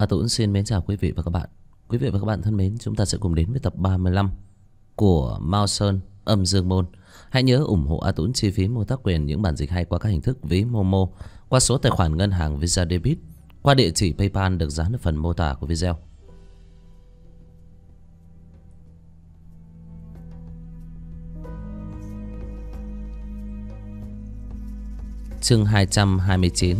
Tuấn xin mến chào quý vị và các bạn. Quý vị và các bạn thân mến, chúng ta sẽ cùng đến với tập 35 của Mao Sơn Âm Dương Môn. Hãy nhớ ủng hộ A Tuấn chi phí mua tác quyền những bản dịch hay qua các hình thức ví Momo, qua số tài khoản ngân hàng Visa Debit, qua địa chỉ PayPal được dán ở phần mô tả của video. Chương 229.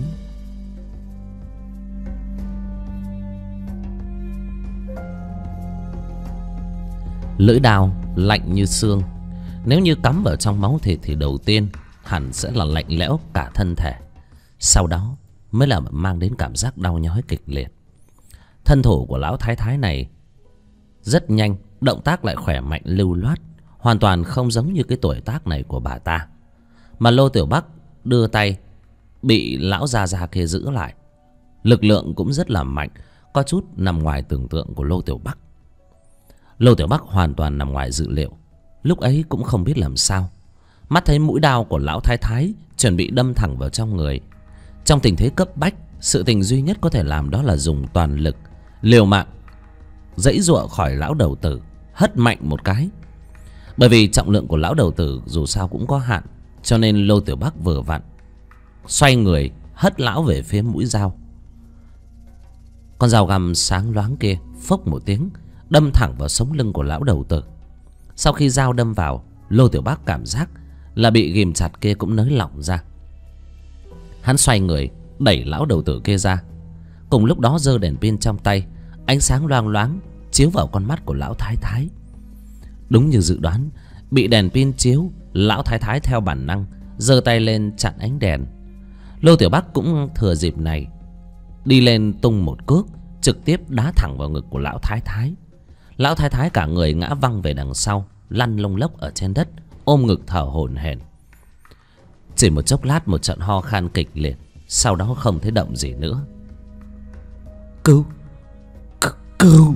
Lưỡi đao lạnh như xương. Nếu như cắm vào trong máu thịt thì đầu tiên hẳn sẽ là lạnh lẽo cả thân thể, sau đó mới là mang đến cảm giác đau nhói kịch liệt. Thân thủ của lão thái thái này rất nhanh, động tác lại khỏe mạnh lưu loát, hoàn toàn không giống như cái tuổi tác này của bà ta. Mà Lô Tiểu Bắc đưa tay bị lão già già kia giữ lại. Lực lượng cũng rất là mạnh, có chút nằm ngoài tưởng tượng của Lô Tiểu Bắc. Lô Tiểu Bắc hoàn toàn nằm ngoài dự liệu. Lúc ấy cũng không biết làm sao, mắt thấy mũi đao của lão thái thái chuẩn bị đâm thẳng vào trong người. Trong tình thế cấp bách, sự tình duy nhất có thể làm đó là dùng toàn lực, liều mạng giãy giụa khỏi lão đầu tử, hất mạnh một cái. Bởi vì trọng lượng của lão đầu tử dù sao cũng có hạn, cho nên Lô Tiểu Bắc vừa vặn xoay người hất lão về phía mũi dao. Con dao găm sáng loáng kia phốc một tiếng đâm thẳng vào sống lưng của lão đầu tử. Sau khi dao đâm vào, Lô Tiểu Bắc cảm giác là bị ghìm chặt kia cũng nới lỏng ra. Hắn xoay người đẩy lão đầu tử kia ra, cùng lúc đó giơ đèn pin trong tay, ánh sáng loang loáng chiếu vào con mắt của lão thái thái. Đúng như dự đoán, bị đèn pin chiếu, lão thái thái theo bản năng giơ tay lên chặn ánh đèn. Lô Tiểu Bắc cũng thừa dịp này đi lên tung một cước, trực tiếp đá thẳng vào ngực của lão thái thái. Lão thái thái cả người ngã văng về đằng sau, lăn lông lốc ở trên đất, ôm ngực thở hổn hển. Chỉ một chốc lát, một trận ho khan kịch liệt, sau đó không thấy động gì nữa. Cứu! Cứu!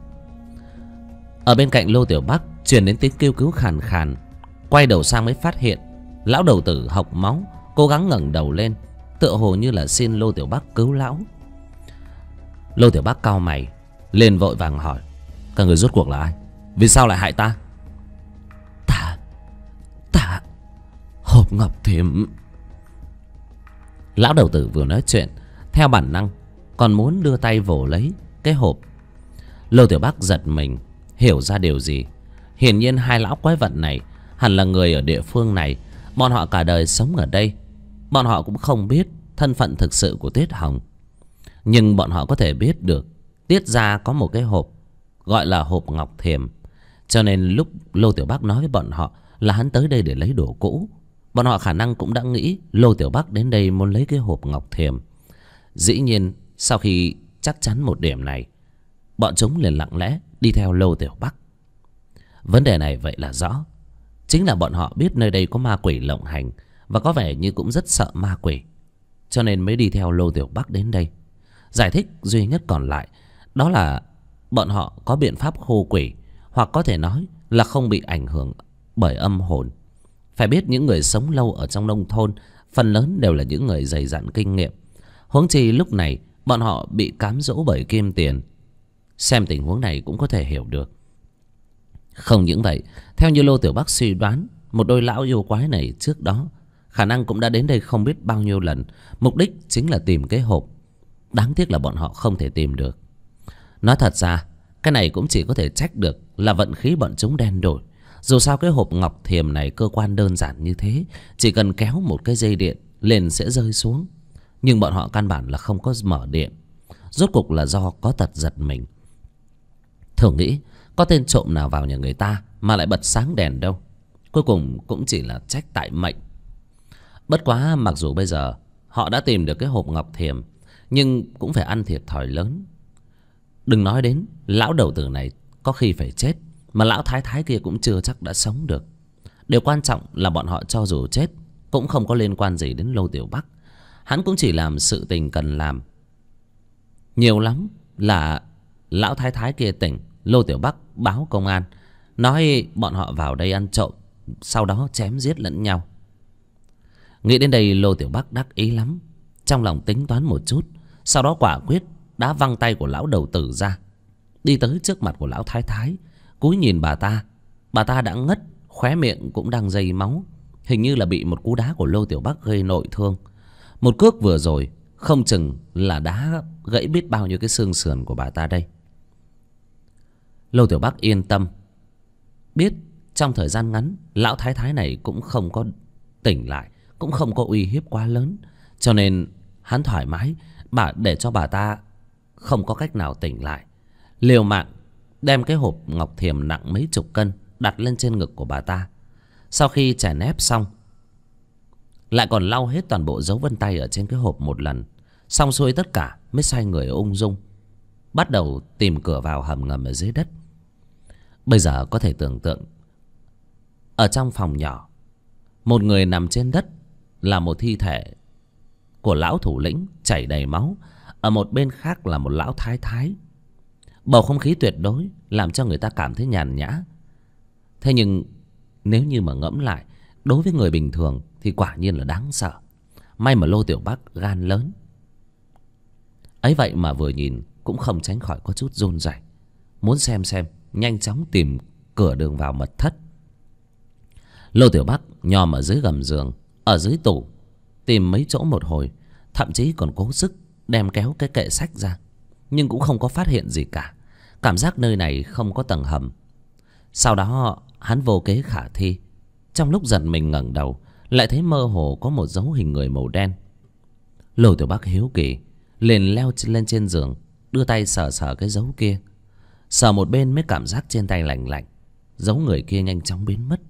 Ở bên cạnh Lô Tiểu Bắc truyền đến tiếng kêu cứu khàn khàn. Quay đầu sang mới phát hiện lão đầu tử hộc máu, cố gắng ngẩng đầu lên, tựa hồ như là xin Lô Tiểu Bắc cứu lão. Lô Tiểu Bắc cau mày liền vội vàng hỏi: các người rốt cuộc là ai? Vì sao lại hại ta? Ta Hộp ngọc thiểm. Lão đầu tử vừa nói chuyện, theo bản năng còn muốn đưa tay vồ lấy cái hộp. Lô Tiểu Bắc giật mình, hiểu ra điều gì. Hiển nhiên hai lão quái vật này hẳn là người ở địa phương này. Bọn họ cả đời sống ở đây, bọn họ cũng không biết thân phận thực sự của Tiết Hồng. Nhưng bọn họ có thể biết được Tiết gia có một cái hộp gọi là hộp ngọc thiềm. Cho nên lúc Lô Tiểu Bắc nói với bọn họ là hắn tới đây để lấy đồ cũ, bọn họ khả năng cũng đã nghĩ Lô Tiểu Bắc đến đây muốn lấy cái hộp ngọc thiềm. Dĩ nhiên sau khi chắc chắn một điểm này, bọn chúng liền lặng lẽ đi theo Lô Tiểu Bắc. Vấn đề này vậy là rõ, chính là bọn họ biết nơi đây có ma quỷ lộng hành, và có vẻ như cũng rất sợ ma quỷ, cho nên mới đi theo Lô Tiểu Bắc đến đây. Giải thích duy nhất còn lại đó là bọn họ có biện pháp khô quỷ, hoặc có thể nói là không bị ảnh hưởng bởi âm hồn. Phải biết những người sống lâu ở trong nông thôn phần lớn đều là những người dày dặn kinh nghiệm, huống chi lúc này bọn họ bị cám dỗ bởi kim tiền. Xem tình huống này cũng có thể hiểu được. Không những vậy, theo như Lô Tiểu Bắc suy đoán, một đôi lão yêu quái này trước đó khả năng cũng đã đến đây không biết bao nhiêu lần, mục đích chính là tìm cái hộp. Đáng tiếc là bọn họ không thể tìm được. Nói thật ra, cái này cũng chỉ có thể trách được là vận khí bọn chúng đen đổi. Dù sao cái hộp ngọc thiềm này cơ quan đơn giản như thế, chỉ cần kéo một cái dây điện liền sẽ rơi xuống. Nhưng bọn họ căn bản là không có mở điện. Rốt cuộc là do có tật giật mình. Thường nghĩ có tên trộm nào vào nhà người ta mà lại bật sáng đèn đâu. Cuối cùng cũng chỉ là trách tại mệnh. Bất quá mặc dù bây giờ họ đã tìm được cái hộp ngọc thiềm, nhưng cũng phải ăn thiệt thòi lớn. Đừng nói đến lão đầu tử này có khi phải chết, mà lão thái thái kia cũng chưa chắc đã sống được. Điều quan trọng là bọn họ cho dù chết cũng không có liên quan gì đến Lô Tiểu Bắc. Hắn cũng chỉ làm sự tình cần làm. Nhiều lắm là lão thái thái kia tỉnh, Lô Tiểu Bắc báo công an, nói bọn họ vào đây ăn trộm, sau đó chém giết lẫn nhau. Nghĩ đến đây Lô Tiểu Bắc đắc ý lắm, trong lòng tính toán một chút, sau đó quả quyết đá văng tay của lão đầu tử ra, đi tới trước mặt của lão thái thái, cúi nhìn bà ta. Bà ta đã ngất, khóe miệng cũng đang dây máu, hình như là bị một cú đá của Lô Tiểu Bắc gây nội thương. Một cước vừa rồi không chừng là đá gãy biết bao nhiêu cái xương sườn của bà ta đây. Lô Tiểu Bắc yên tâm, biết trong thời gian ngắn lão thái thái này cũng không có tỉnh lại, cũng không có uy hiếp quá lớn, cho nên hắn thoải mái để cho bà ta không có cách nào tỉnh lại. Liều mạng đem cái hộp ngọc thiềm nặng mấy chục cân đặt lên trên ngực của bà ta. Sau khi chèn ép xong, lại còn lau hết toàn bộ dấu vân tay ở trên cái hộp một lần. Xong xuôi tất cả mới xoay người ung dung bắt đầu tìm cửa vào hầm ngầm ở dưới đất. Bây giờ có thể tưởng tượng, ở trong phòng nhỏ, một người nằm trên đất là một thi thể của lão thủ lĩnh chảy đầy máu, ở một bên khác là một lão thái thái. Bầu không khí tuyệt đối làm cho người ta cảm thấy nhàn nhã. Thế nhưng nếu như mà ngẫm lại, đối với người bình thường thì quả nhiên là đáng sợ. May mà Lô Tiểu Bắc gan lớn, ấy vậy mà vừa nhìn cũng không tránh khỏi có chút run rẩy, muốn xem nhanh chóng tìm cửa đường vào mật thất. Lô Tiểu Bắc nhòm ở dưới gầm giường, ở dưới tủ, tìm mấy chỗ một hồi, thậm chí còn cố sức đem kéo cái kệ sách ra, nhưng cũng không có phát hiện gì cả. Cảm giác nơi này không có tầng hầm. Sau đó hắn vô kế khả thi, trong lúc giật mình ngẩng đầu, lại thấy mơ hồ có một dấu hình người màu đen. Lô Tiểu Bắc hiếu kỳ liền leo lên trên giường, đưa tay sờ cái dấu kia. Sờ một bên mới cảm giác trên tay lạnh lạnh, dấu người kia nhanh chóng biến mất.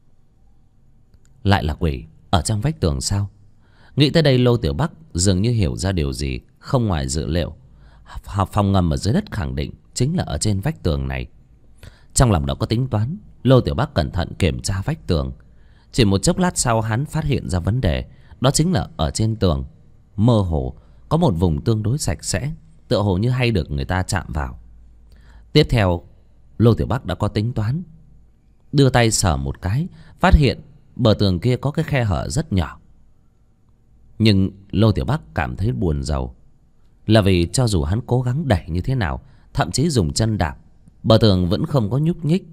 Lại là quỷ ở trong vách tường sao? Nghĩ tới đây, Lô Tiểu Bắc dường như hiểu ra điều gì không ngoài dự liệu. Phòng ngầm ở dưới đất khẳng định chính là ở trên vách tường này. Trong lòng đã có tính toán, Lô Tiểu Bắc cẩn thận kiểm tra vách tường. Chỉ một chốc lát sau, hắn phát hiện ra vấn đề. Đó chính là ở trên tường mơ hồ có một vùng tương đối sạch sẽ, tựa hồ như hay được người ta chạm vào. Tiếp theo, Lô Tiểu Bắc đã có tính toán, đưa tay sờ một cái, phát hiện bờ tường kia có cái khe hở rất nhỏ. Nhưng Lô Tiểu Bắc cảm thấy buồn rầu, là vì cho dù hắn cố gắng đẩy như thế nào, thậm chí dùng chân đạp, bờ tường vẫn không có nhúc nhích.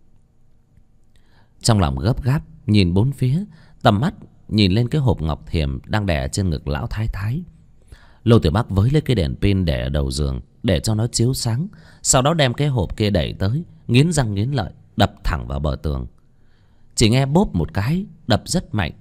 Trong lòng gấp gáp nhìn bốn phía, tầm mắt nhìn lên cái hộp ngọc thiềm đang đè trên ngực lão thái thái. Lô Tiểu Bắc với lấy cái đèn pin để ở đầu giường để cho nó chiếu sáng, sau đó đem cái hộp kia đẩy tới, nghiến răng nghiến lợi đập thẳng vào bờ tường. Chỉ nghe bốp một cái, đập rất mạnh.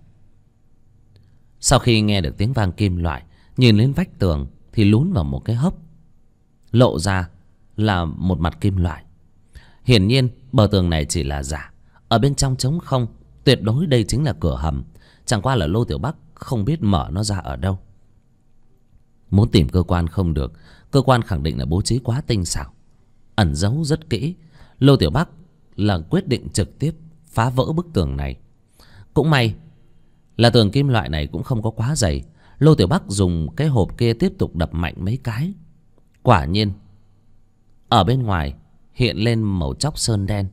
Sau khi nghe được tiếng vang kim loại, nhìn lên vách tường thì lún vào một cái hốc, lộ ra là một mặt kim loại. Hiển nhiên bờ tường này chỉ là giả, ở bên trong trống không, tuyệt đối đây chính là cửa hầm. Chẳng qua là Lô Tiểu Bắc không biết mở nó ra ở đâu. Muốn tìm cơ quan không được, cơ quan khẳng định là bố trí quá tinh xảo, ẩn giấu rất kỹ. Lô Tiểu Bắc là quyết định trực tiếp phá vỡ bức tường này. Cũng may là tường kim loại này cũng không có quá dày. Lô Tiểu Bắc dùng cái hộp kia tiếp tục đập mạnh mấy cái. Quả nhiên ở bên ngoài hiện lên màu chóc sơn đen.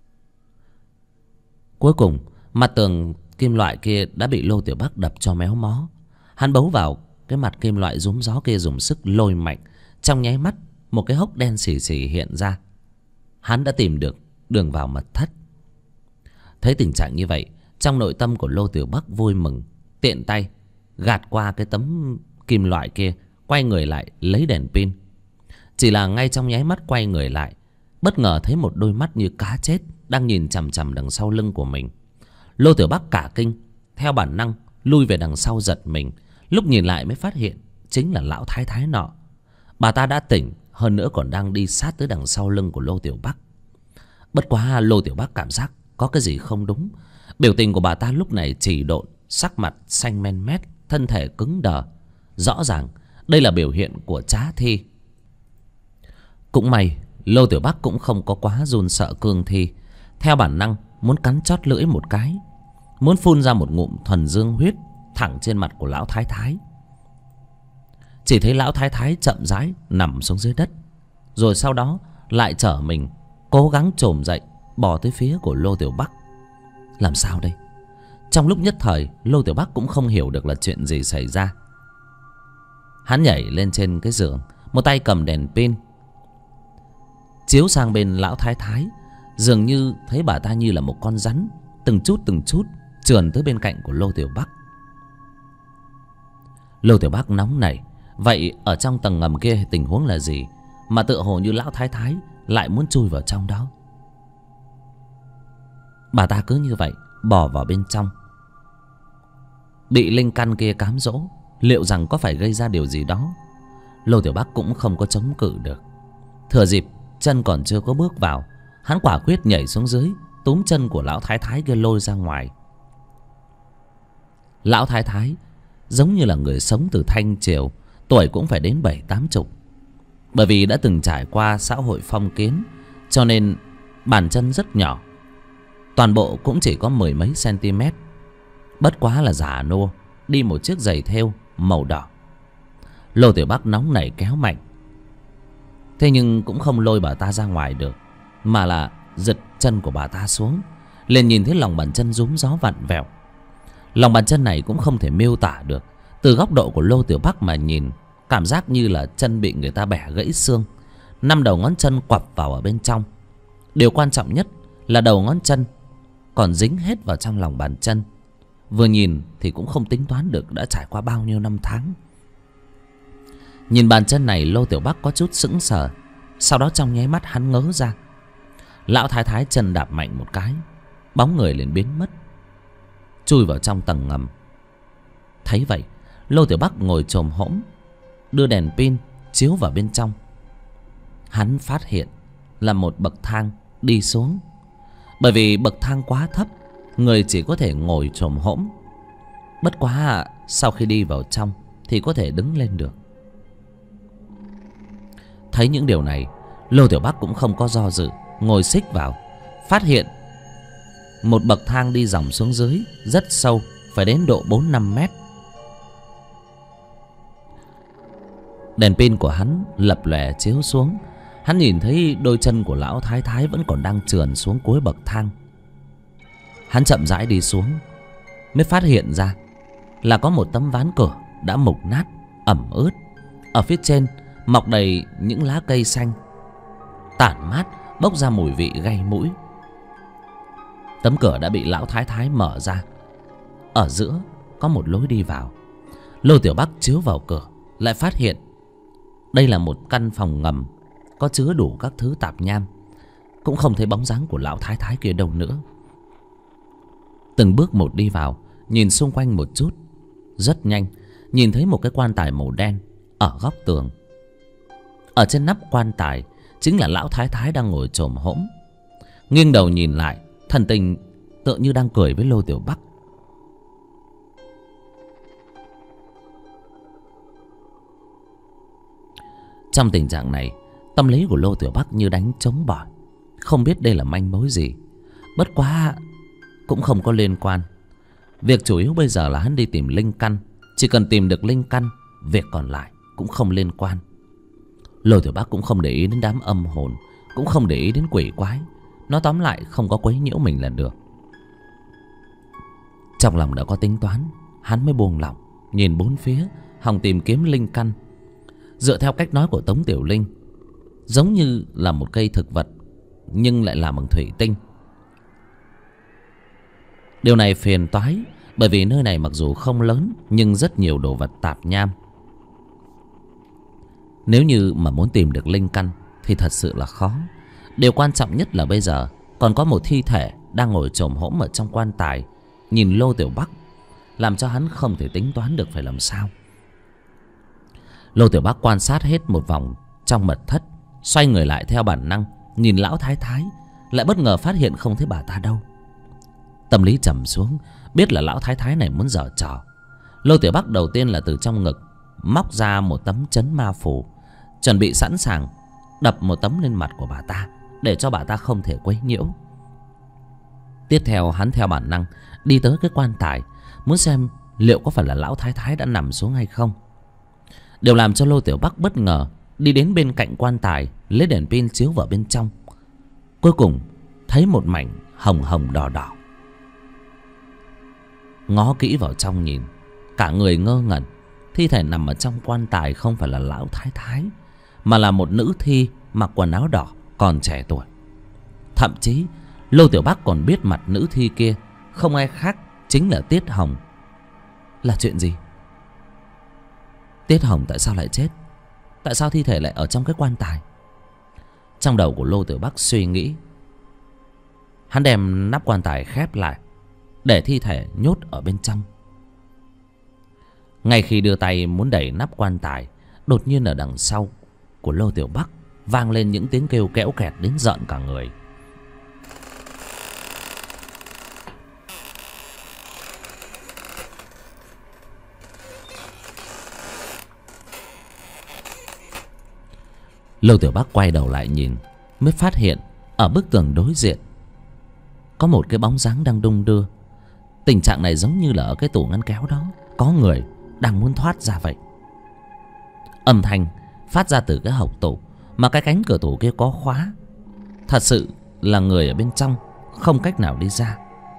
Cuối cùng mặt tường kim loại kia đã bị Lô Tiểu Bắc đập cho méo mó. Hắn bấu vào cái mặt kim loại rúm gió kia, dùng sức lôi mạnh. Trong nháy mắt một cái hốc đen xì xì hiện ra. Hắn đã tìm được đường vào mật thất. Thấy tình trạng như vậy, trong nội tâm của Lô Tiểu Bắc vui mừng, tiện tay gạt qua cái tấm kim loại kia, quay người lại lấy đèn pin. Chỉ là ngay trong nháy mắt quay người lại, bất ngờ thấy một đôi mắt như cá chết đang nhìn chằm chằm đằng sau lưng của mình. Lô Tiểu Bắc cả kinh, theo bản năng lui về đằng sau giật mình. Lúc nhìn lại mới phát hiện chính là lão thái thái nọ. Bà ta đã tỉnh, hơn nữa còn đang đi sát tới đằng sau lưng của Lô Tiểu Bắc. Bất quá Lô Tiểu Bắc cảm giác có cái gì không đúng. Biểu tình của bà ta lúc này chỉ độn, sắc mặt xanh men mét, thân thể cứng đờ. Rõ ràng đây là biểu hiện của trá thi. Cũng may Lô Tiểu Bắc cũng không có quá run sợ cương thi. Theo bản năng muốn cắn chót lưỡi một cái, muốn phun ra một ngụm thuần dương huyết thẳng trên mặt của lão thái thái. Chỉ thấy lão thái thái chậm rãi nằm xuống dưới đất, rồi sau đó lại trở mình, cố gắng chồm dậy bò tới phía của Lô Tiểu Bắc. Làm sao đây? Trong lúc nhất thời Lô Tiểu Bắc cũng không hiểu được là chuyện gì xảy ra. Hắn nhảy lên trên cái giường, một tay cầm đèn pin chiếu sang bên lão thái thái. Dường như thấy bà ta như là một con rắn, từng chút trườn tới bên cạnh của Lô Tiểu Bắc. Lô Tiểu Bắc nóng nảy, vậy ở trong tầng ngầm kia tình huống là gì mà tựa hồ như lão thái thái lại muốn chui vào trong đó. Bà ta cứ như vậy bò vào bên trong. Bị linh căn kia cám dỗ, liệu rằng có phải gây ra điều gì đó. Lô Tiểu Bắc cũng không có chống cự được. Thừa dịp chân còn chưa có bước vào, hắn quả quyết nhảy xuống dưới, túm chân của lão thái thái kia lôi ra ngoài. Lão thái thái giống như là người sống từ thanh triều, tuổi cũng phải đến 70-80. Bởi vì đã từng trải qua xã hội phong kiến, cho nên bàn chân rất nhỏ, toàn bộ cũng chỉ có 10 mấy cm. Bất quá là già nua, đi một chiếc giày thêu màu đỏ. Lô Tiểu Bắc nóng nảy kéo mạnh, thế nhưng cũng không lôi bà ta ra ngoài được, mà là giật chân của bà ta xuống. Liền nhìn thấy lòng bàn chân rúm gió vặn vẹo. Lòng bàn chân này cũng không thể miêu tả được. Từ góc độ của Lô Tiểu Bắc mà nhìn, cảm giác như là chân bị người ta bẻ gãy xương. 5 đầu ngón chân quặp vào ở bên trong. Điều quan trọng nhất là đầu ngón chân còn dính hết vào trong lòng bàn chân. Vừa nhìn thì cũng không tính toán được đã trải qua bao nhiêu năm tháng. Nhìn bàn chân này, Lô Tiểu Bắc có chút sững sờ. Sau đó trong nháy mắt hắn ngớ ra. Lão thái thái chân đạp mạnh một cái, bóng người liền biến mất, chui vào trong tầng ngầm. Thấy vậy, Lô Tiểu Bắc ngồi chồm hổm, đưa đèn pin chiếu vào bên trong. Hắn phát hiện là một bậc thang đi xuống. Bởi vì bậc thang quá thấp, người chỉ có thể ngồi chồm hổm. Bất quá sau khi đi vào trong thì có thể đứng lên được. Thấy những điều này, Lô Tiểu Bắc cũng không có do dự, ngồi xích vào. Phát hiện một bậc thang đi dòng xuống dưới rất sâu, phải đến độ 4-5 mét. Đèn pin của hắn lập lòe chiếu xuống. Hắn nhìn thấy đôi chân của lão thái thái vẫn còn đang trườn xuống cuối bậc thang. Hắn chậm rãi đi xuống, mới phát hiện ra là có một tấm ván cửa đã mục nát, ẩm ướt. Ở phía trên mọc đầy những lá cây xanh, tản mát bốc ra mùi vị gây mũi. Tấm cửa đã bị lão thái thái mở ra. Ở giữa có một lối đi vào. Lô Tiểu Bắc chiếu vào cửa, lại phát hiện đây là một căn phòng ngầm, có chứa đủ các thứ tạp nham. Cũng không thấy bóng dáng của lão thái thái kia đâu nữa. Từng bước một đi vào, nhìn xung quanh một chút. Rất nhanh nhìn thấy một cái quan tài màu đen ở góc tường. Ở trên nắp quan tài chính là lão thái thái đang ngồi chồm hổm, nghiêng đầu nhìn lại, thần tình tựa như đang cười với Lô Tiểu Bắc. Trong tình trạng này, tâm lý của Lô Tiểu Bắc như đánh trống bỏi, không biết đây là manh mối gì. Bất quá cũng không có liên quan. Việc chủ yếu bây giờ là hắn đi tìm linh căn. Chỉ cần tìm được linh căn, việc còn lại cũng không liên quan. Lô Tiểu Bắc cũng không để ý đến đám âm hồn, cũng không để ý đến quỷ quái. Nó tóm lại không có quấy nhiễu mình là được. Trong lòng đã có tính toán, hắn mới buông lỏng, nhìn bốn phía, hòng tìm kiếm linh căn. Dựa theo cách nói của Tống Tiểu Linh, giống như là một cây thực vật, nhưng lại làm bằng thủy tinh. Điều này phiền toái, bởi vì nơi này mặc dù không lớn, nhưng rất nhiều đồ vật tạp nham. Nếu như mà muốn tìm được linh căn thì thật sự là khó. Điều quan trọng nhất là bây giờ còn có một thi thể đang ngồi chồm hổm ở trong quan tài, nhìn Lô Tiểu Bắc, làm cho hắn không thể tính toán được phải làm sao. Lô Tiểu Bắc quan sát hết một vòng trong mật thất, xoay người lại theo bản năng nhìn lão thái thái, lại bất ngờ phát hiện không thấy bà ta đâu. Tâm lý trầm xuống, biết là lão thái thái này muốn giở trò. Lô Tiểu Bắc đầu tiên là từ trong ngực móc ra một tấm chấn ma phù, chuẩn bị sẵn sàng đập một tấm lên mặt của bà ta, để cho bà ta không thể quấy nhiễu. Tiếp theo hắn theo bản năng đi tới cái quan tài, muốn xem liệu có phải là lão thái thái đã nằm xuống hay không. Điều làm cho Lô Tiểu Bắc bất ngờ, đi đến bên cạnh quan tài, lấy đèn pin chiếu vào bên trong. Cuối cùng thấy một mảnh hồng hồng đỏ đỏ. Ngó kỹ vào trong nhìn, cả người ngơ ngẩn. Thi thể nằm ở trong quan tài không phải là lão thái thái, mà là một nữ thi mặc quần áo đỏ còn trẻ tuổi. Thậm chí Lô Tiểu Bắc còn biết mặt nữ thi kia không ai khác chính là Tiết Hồng. Là chuyện gì? Tiết Hồng tại sao lại chết? Tại sao thi thể lại ở trong cái quan tài? Trong đầu của Lô Tiểu Bắc suy nghĩ. Hắn đem nắp quan tài khép lại, để thi thể nhốt ở bên trong. Ngay khi đưa tay muốn đẩy nắp quan tài, đột nhiên ở đằng sau của Lô Tiểu Bắc vang lên những tiếng kêu kẽo kẹt đến rợn cả người. Lô Tiểu Bắc quay đầu lại nhìn, mới phát hiện ở bức tường đối diện có một cái bóng dáng đang đung đưa. Tình trạng này giống như là ở cái tủ ngăn kéo đó có người đang muốn thoát ra vậy. Âm thanh phát ra từ cái hộc tủ, mà cái cánh cửa tủ kia có khóa. Thật sự là người ở bên trong không cách nào đi ra.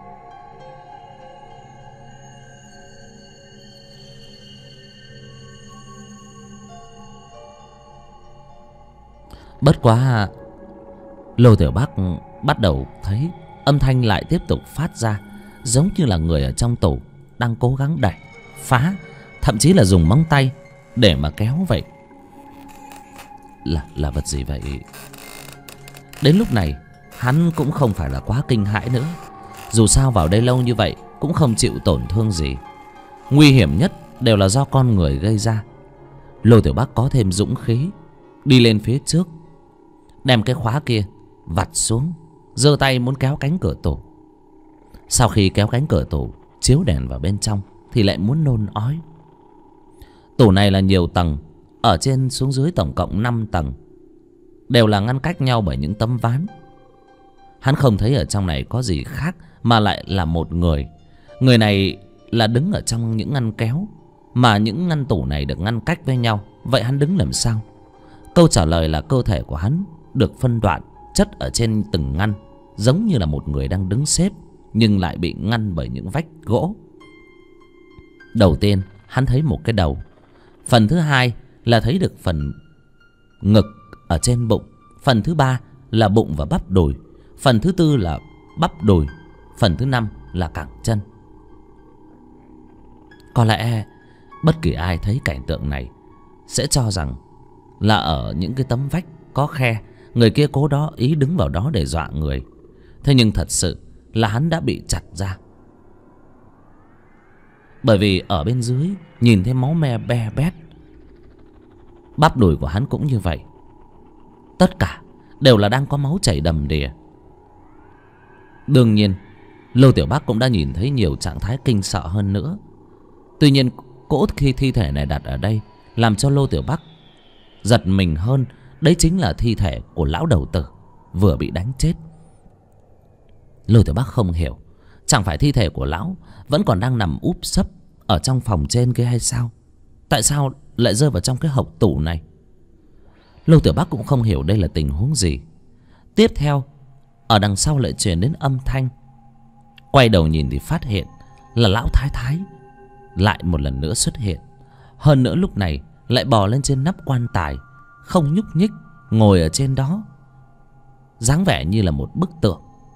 Bất quá Lô Tiểu Bắc bắt đầu thấy âm thanh lại tiếp tục phát ra, giống như là người ở trong tủ đang cố gắng đẩy, phá, thậm chí là dùng móng tay để mà kéo vậy. Là vật gì vậy? Đến lúc này hắn cũng không phải là quá kinh hãi nữa. Dù sao vào đây lâu như vậy cũng không chịu tổn thương gì. Nguy hiểm nhất đều là do con người gây ra. Lô Tiểu Bắc có thêm dũng khí, đi lên phía trước, đem cái khóa kia vặt xuống, giơ tay muốn kéo cánh cửa tủ. Sau khi kéo cánh cửa tủ, chiếu đèn vào bên trong thì lại muốn nôn ói. Tủ này là nhiều tầng, ở trên xuống dưới tổng cộng 5 tầng, đều là ngăn cách nhau bởi những tấm ván. Hắn không thấy ở trong này có gì khác, mà lại là một người. Người này là đứng ở trong những ngăn kéo, mà những ngăn tủ này được ngăn cách với nhau. Vậy hắn đứng làm sao? Câu trả lời là cơ thể của hắn được phân đoạn, chất ở trên từng ngăn, giống như là một người đang đứng xếp, nhưng lại bị ngăn bởi những vách gỗ. Đầu tiên hắn thấy một cái đầu. Phần thứ hai là thấy được phần ngực ở trên bụng. Phần thứ ba là bụng và bắp đùi. Phần thứ tư là bắp đùi. Phần thứ năm là cẳng chân. Có lẽ bất kỳ ai thấy cảnh tượng này sẽ cho rằng là ở những cái tấm vách có khe, người kia cố đó ý đứng vào đó để dọa người. Thế nhưng thật sự là hắn đã bị chặt ra. Bởi vì ở bên dưới nhìn thấy máu me be bét. Bắp đùi của hắn cũng như vậy. Tất cả đều là đang có máu chảy đầm đìa. Đương nhiên Lô Tiểu Bắc cũng đã nhìn thấy nhiều trạng thái kinh sợ hơn nữa. Tuy nhiên cỗ khi thi thể này đặt ở đây làm cho Lô Tiểu Bắc giật mình hơn. Đấy chính là thi thể của lão đầu tử vừa bị đánh chết. Lô Tiểu Bắc không hiểu, chẳng phải thi thể của lão vẫn còn đang nằm úp sấp ở trong phòng trên kia hay sao? Tại sao lại rơi vào trong cái hộc tủ này? Lô Tiểu Bắc cũng không hiểu đây là tình huống gì. Tiếp theo ở đằng sau lại truyền đến âm thanh. Quay đầu nhìn thì phát hiện là lão thái thái lại một lần nữa xuất hiện. Hơn nữa lúc này lại bò lên trên nắp quan tài, không nhúc nhích, ngồi ở trên đó, dáng vẻ như là một bức tượng.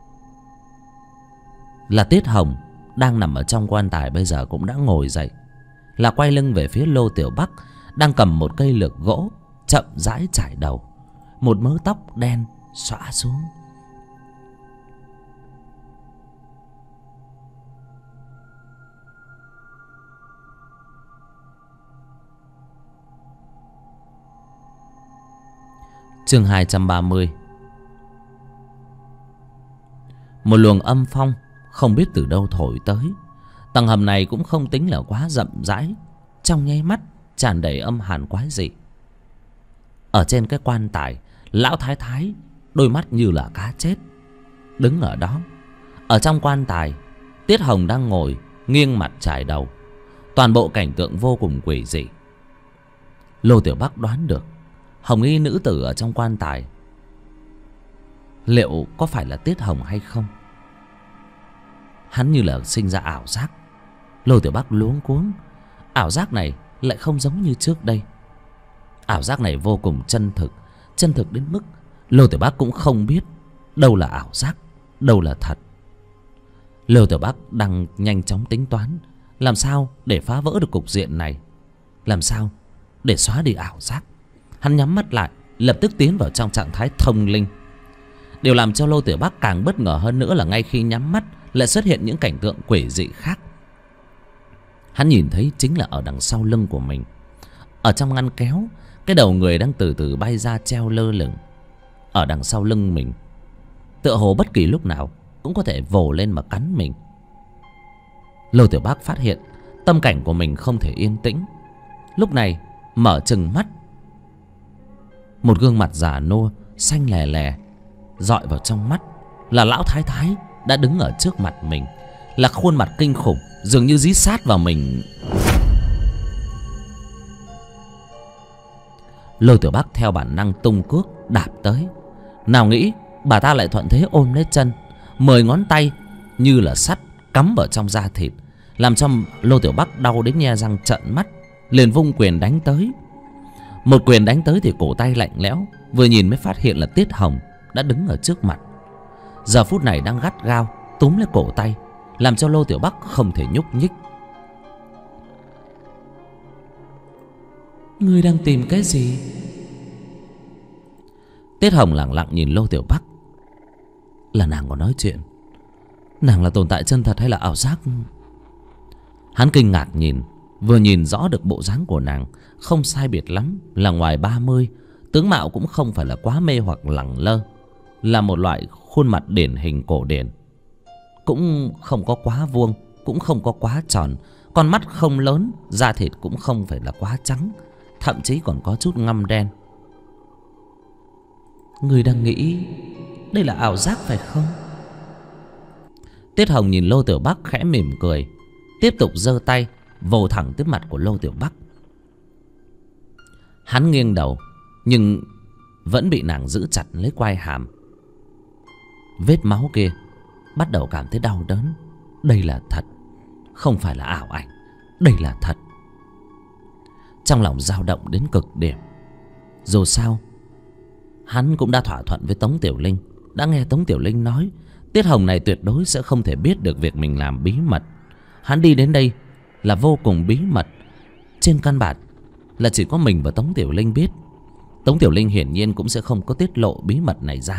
Là Tiết Hồng đang nằm ở trong quan tài, bây giờ cũng đã ngồi dậy, là quay lưng về phía Lô Tiểu Bắc, đang cầm một cây lược gỗ chậm rãi chải đầu, một mớ tóc đen xõa xuống. Chương 230. Một luồng âm phong không biết từ đâu thổi tới. Tầng hầm này cũng không tính là quá rậm rãi, trong nháy mắt tràn đầy âm hàn quái dị. Ở trên cái quan tài, lão thái thái đôi mắt như là cá chết đứng ở đó. Ở trong quan tài, Tiết Hồng đang ngồi nghiêng mặt chải đầu. Toàn bộ cảnh tượng vô cùng quỷ dị. Lô Tiểu Bắc đoán được hồng y nữ tử ở trong quan tài liệu có phải là Tiết Hồng hay không. Hắn như là sinh ra ảo giác. Lô Tiểu Bắc luống cuống. Ảo giác này lại không giống như trước đây. Ảo giác này vô cùng chân thực đến mức Lô Tiểu Bác cũng không biết đâu là ảo giác, đâu là thật. Lô Tiểu Bác đang nhanh chóng tính toán làm sao để phá vỡ được cục diện này, làm sao để xóa đi ảo giác. Hắn nhắm mắt lại, lập tức tiến vào trong trạng thái thông linh. Điều làm cho Lô Tiểu Bác càng bất ngờ hơn nữa là ngay khi nhắm mắt lại xuất hiện những cảnh tượng quỷ dị khác. Hắn nhìn thấy chính là ở đằng sau lưng của mình, ở trong ngăn kéo, cái đầu người đang từ từ bay ra treo lơ lửng ở đằng sau lưng mình, tựa hồ bất kỳ lúc nào cũng có thể vồ lên mà cắn mình. Lô Tiểu Bác phát hiện tâm cảnh của mình không thể yên tĩnh. Lúc này mở trừng mắt, một gương mặt già nua xanh lè lè dọi vào trong mắt là lão thái thái đã đứng ở trước mặt mình, là khuôn mặt kinh khủng dường như dí sát vào mình. Lô Tiểu Bác theo bản năng tung cước đạp tới. Nào nghĩ bà ta lại thuận thế ôm lấy chân, 10 ngón tay như là sắt cắm vào trong da thịt, làm cho Lô Tiểu Bác đau đến nhe răng trợn mắt, liền vung quyền đánh tới. Một quyền đánh tới thì cổ tay lạnh lẽo, vừa nhìn mới phát hiện là Tiết Hồng đã đứng ở trước mặt. Giờ phút này đang gắt gao túm lấy cổ tay, làm cho Lô Tiểu Bác không thể nhúc nhích. Ngươi đang tìm cái gì? Tiết Hồng lẳng lặng nhìn Lô Tiểu Bác. Là nàng có nói chuyện? Nàng là tồn tại chân thật hay là ảo giác? Hắn kinh ngạc nhìn, vừa nhìn rõ được bộ dáng của nàng không sai biệt lắm là ngoài 30, tướng mạo cũng không phải là quá mê hoặc lẳng lơ, là một loại khuôn mặt điển hình cổ điển, cũng không có quá vuông, cũng không có quá tròn, con mắt không lớn, da thịt cũng không phải là quá trắng, thậm chí còn có chút ngăm đen. Người đang nghĩ đây là ảo giác phải không? Tiết Hồng nhìn Lô Tiểu Bác khẽ mỉm cười, tiếp tục giơ tay vồ thẳng tới mặt của Lô Tiểu Bác. Hắn nghiêng đầu nhưng vẫn bị nàng giữ chặt lấy quai hàm. Vết máu kia bắt đầu cảm thấy đau đớn. Đây là thật, không phải là ảo ảnh, đây là thật. Trong lòng dao động đến cực điểm. Dù sao hắn cũng đã thỏa thuận với Tống Tiểu Linh, đã nghe Tống Tiểu Linh nói Tiết Hồng này tuyệt đối sẽ không thể biết được việc mình làm bí mật. Hắn đi đến đây là vô cùng bí mật, trên căn bản là chỉ có mình và Tống Tiểu Linh biết. Tống Tiểu Linh hiển nhiên cũng sẽ không có tiết lộ bí mật này ra.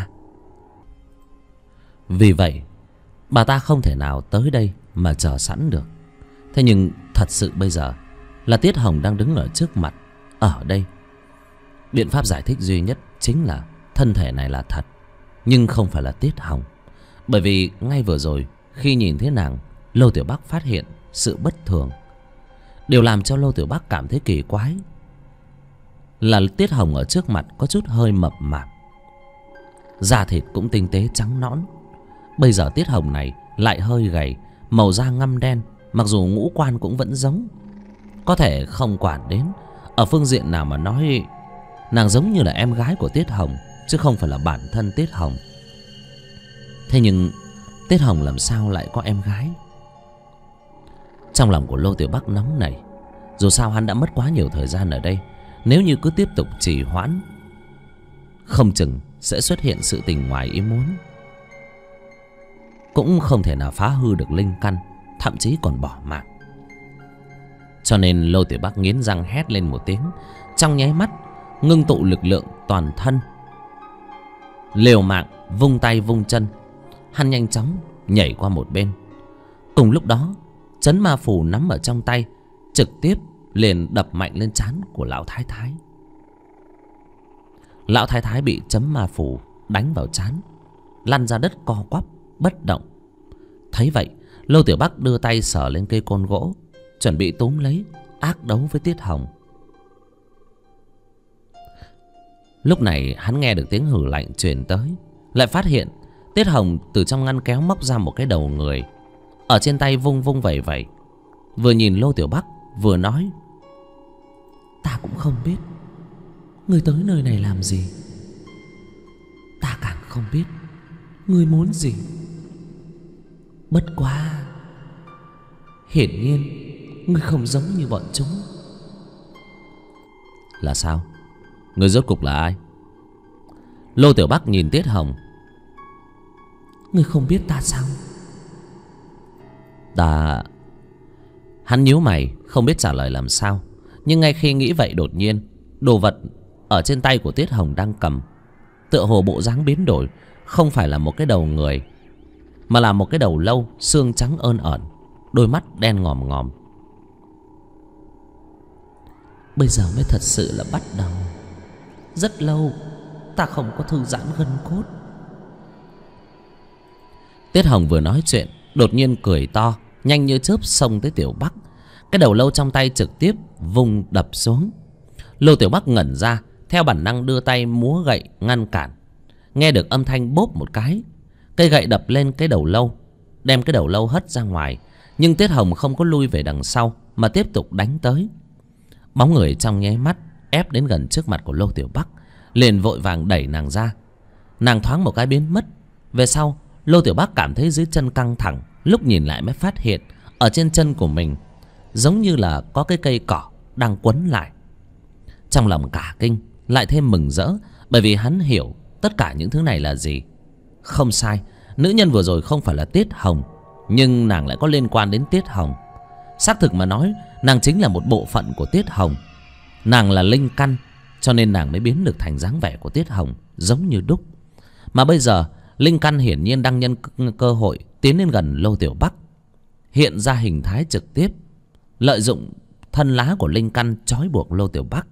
Vì vậy bà ta không thể nào tới đây mà chờ sẵn được. Thế nhưng thật sự bây giờ là Tiết Hồng đang đứng ở trước mặt, ở đây. Biện pháp giải thích duy nhất chính là thân thể này là thật, nhưng không phải là Tiết Hồng. Bởi vì ngay vừa rồi khi nhìn thấy nàng, Lô Tiểu Bác phát hiện sự bất thường. Điều làm cho Lô Tiểu Bác cảm thấy kỳ quái là Tiết Hồng ở trước mặt có chút hơi mập mạp, da thịt cũng tinh tế trắng nõn. Bây giờ Tiết Hồng này lại hơi gầy, màu da ngăm đen, mặc dù ngũ quan cũng vẫn giống. Có thể không quản đến ở phương diện nào mà nói, nàng giống như là em gái của Tiết Hồng, chứ không phải là bản thân Tiết Hồng. Thế nhưng Tiết Hồng làm sao lại có em gái? Trong lòng của Lô Tiểu Bác nóng nảy. Dù sao hắn đã mất quá nhiều thời gian ở đây, nếu như cứ tiếp tục trì hoãn, không chừng sẽ xuất hiện sự tình ngoài ý muốn, cũng không thể nào phá hư được linh căn, thậm chí còn bỏ mạng. Cho nên Lô Tiểu Bác nghiến răng hét lên một tiếng, trong nháy mắt ngưng tụ lực lượng toàn thân, liều mạng vung tay vung chân. Hắn nhanh chóng nhảy qua một bên. Cùng lúc đó trấn ma phù nắm ở trong tay trực tiếp liền đập mạnh lên trán của lão thái thái. Lão thái thái bị chấn ma phù đánh vào trán, lăn ra đất co quắp bất động. Thấy vậy, Lô Tiểu Bác đưa tay sờ lên cây côn gỗ, chuẩn bị túm lấy ác đấu với Tiết Hồng. Lúc này hắn nghe được tiếng hử lạnh truyền tới, lại phát hiện Tiết Hồng từ trong ngăn kéo móc ra một cái đầu người, ở trên tay vung vung vẩy vẩy, vừa nhìn Lô Tiểu Bác vừa nói: Ta cũng không biết ngươi tới nơi này làm gì, ta càng không biết ngươi muốn gì. Bất quá hiển nhiên ngươi không giống như bọn chúng. Là sao? Người rốt cục là ai? Lô Tiểu Bắc nhìn Tiết Hồng. Ngươi không biết ta sao? Ta... Hắn nhíu mày không biết trả lời làm sao. Nhưng ngay khi nghĩ vậy, đột nhiên đồ vật ở trên tay của Tiết Hồng đang cầm tựa hồ bộ dáng biến đổi. Không phải là một cái đầu người, mà là một cái đầu lâu xương trắng ơn ẩn, đôi mắt đen ngòm ngòm. Bây giờ mới thật sự là bắt đầu. Rất lâu ta không có thư giãn gân cốt. Tiết Hồng vừa nói chuyện, đột nhiên cười to, nhanh như chớp xông tới Tiểu Bắc. Cái đầu lâu trong tay trực tiếp vung đập xuống. Lô Tiểu Bắc ngẩn ra, theo bản năng đưa tay múa gậy ngăn cản. Nghe được âm thanh bốp một cái, cây gậy đập lên cái đầu lâu, đem cái đầu lâu hất ra ngoài. Nhưng Tiết Hồng không có lui về đằng sau, mà tiếp tục đánh tới. Bóng người trong nháy mắt ép đến gần trước mặt của Lô Tiểu Bắc, liền vội vàng đẩy nàng ra. Nàng thoáng một cái biến mất. Về sau, Lô Tiểu Bắc cảm thấy dưới chân căng thẳng, lúc nhìn lại mới phát hiện ở trên chân của mình giống như là có cái cây cỏ đang quấn lại. Trong lòng cả kinh, lại thêm mừng rỡ, bởi vì hắn hiểu tất cả những thứ này là gì. Không sai, nữ nhân vừa rồi không phải là Tiết Hồng, nhưng nàng lại có liên quan đến Tiết Hồng. Xác thực mà nói, nàng chính là một bộ phận của Tiết Hồng. Nàng là linh căn, cho nên nàng mới biến được thành dáng vẻ của Tiết Hồng, giống như đúc. Mà bây giờ linh căn hiển nhiên đang nhân cơ hội tiến đến gần Lô Tiểu Bắc, hiện ra hình thái trực tiếp, lợi dụng thân lá của linh căn trói buộc Lô Tiểu Bắc.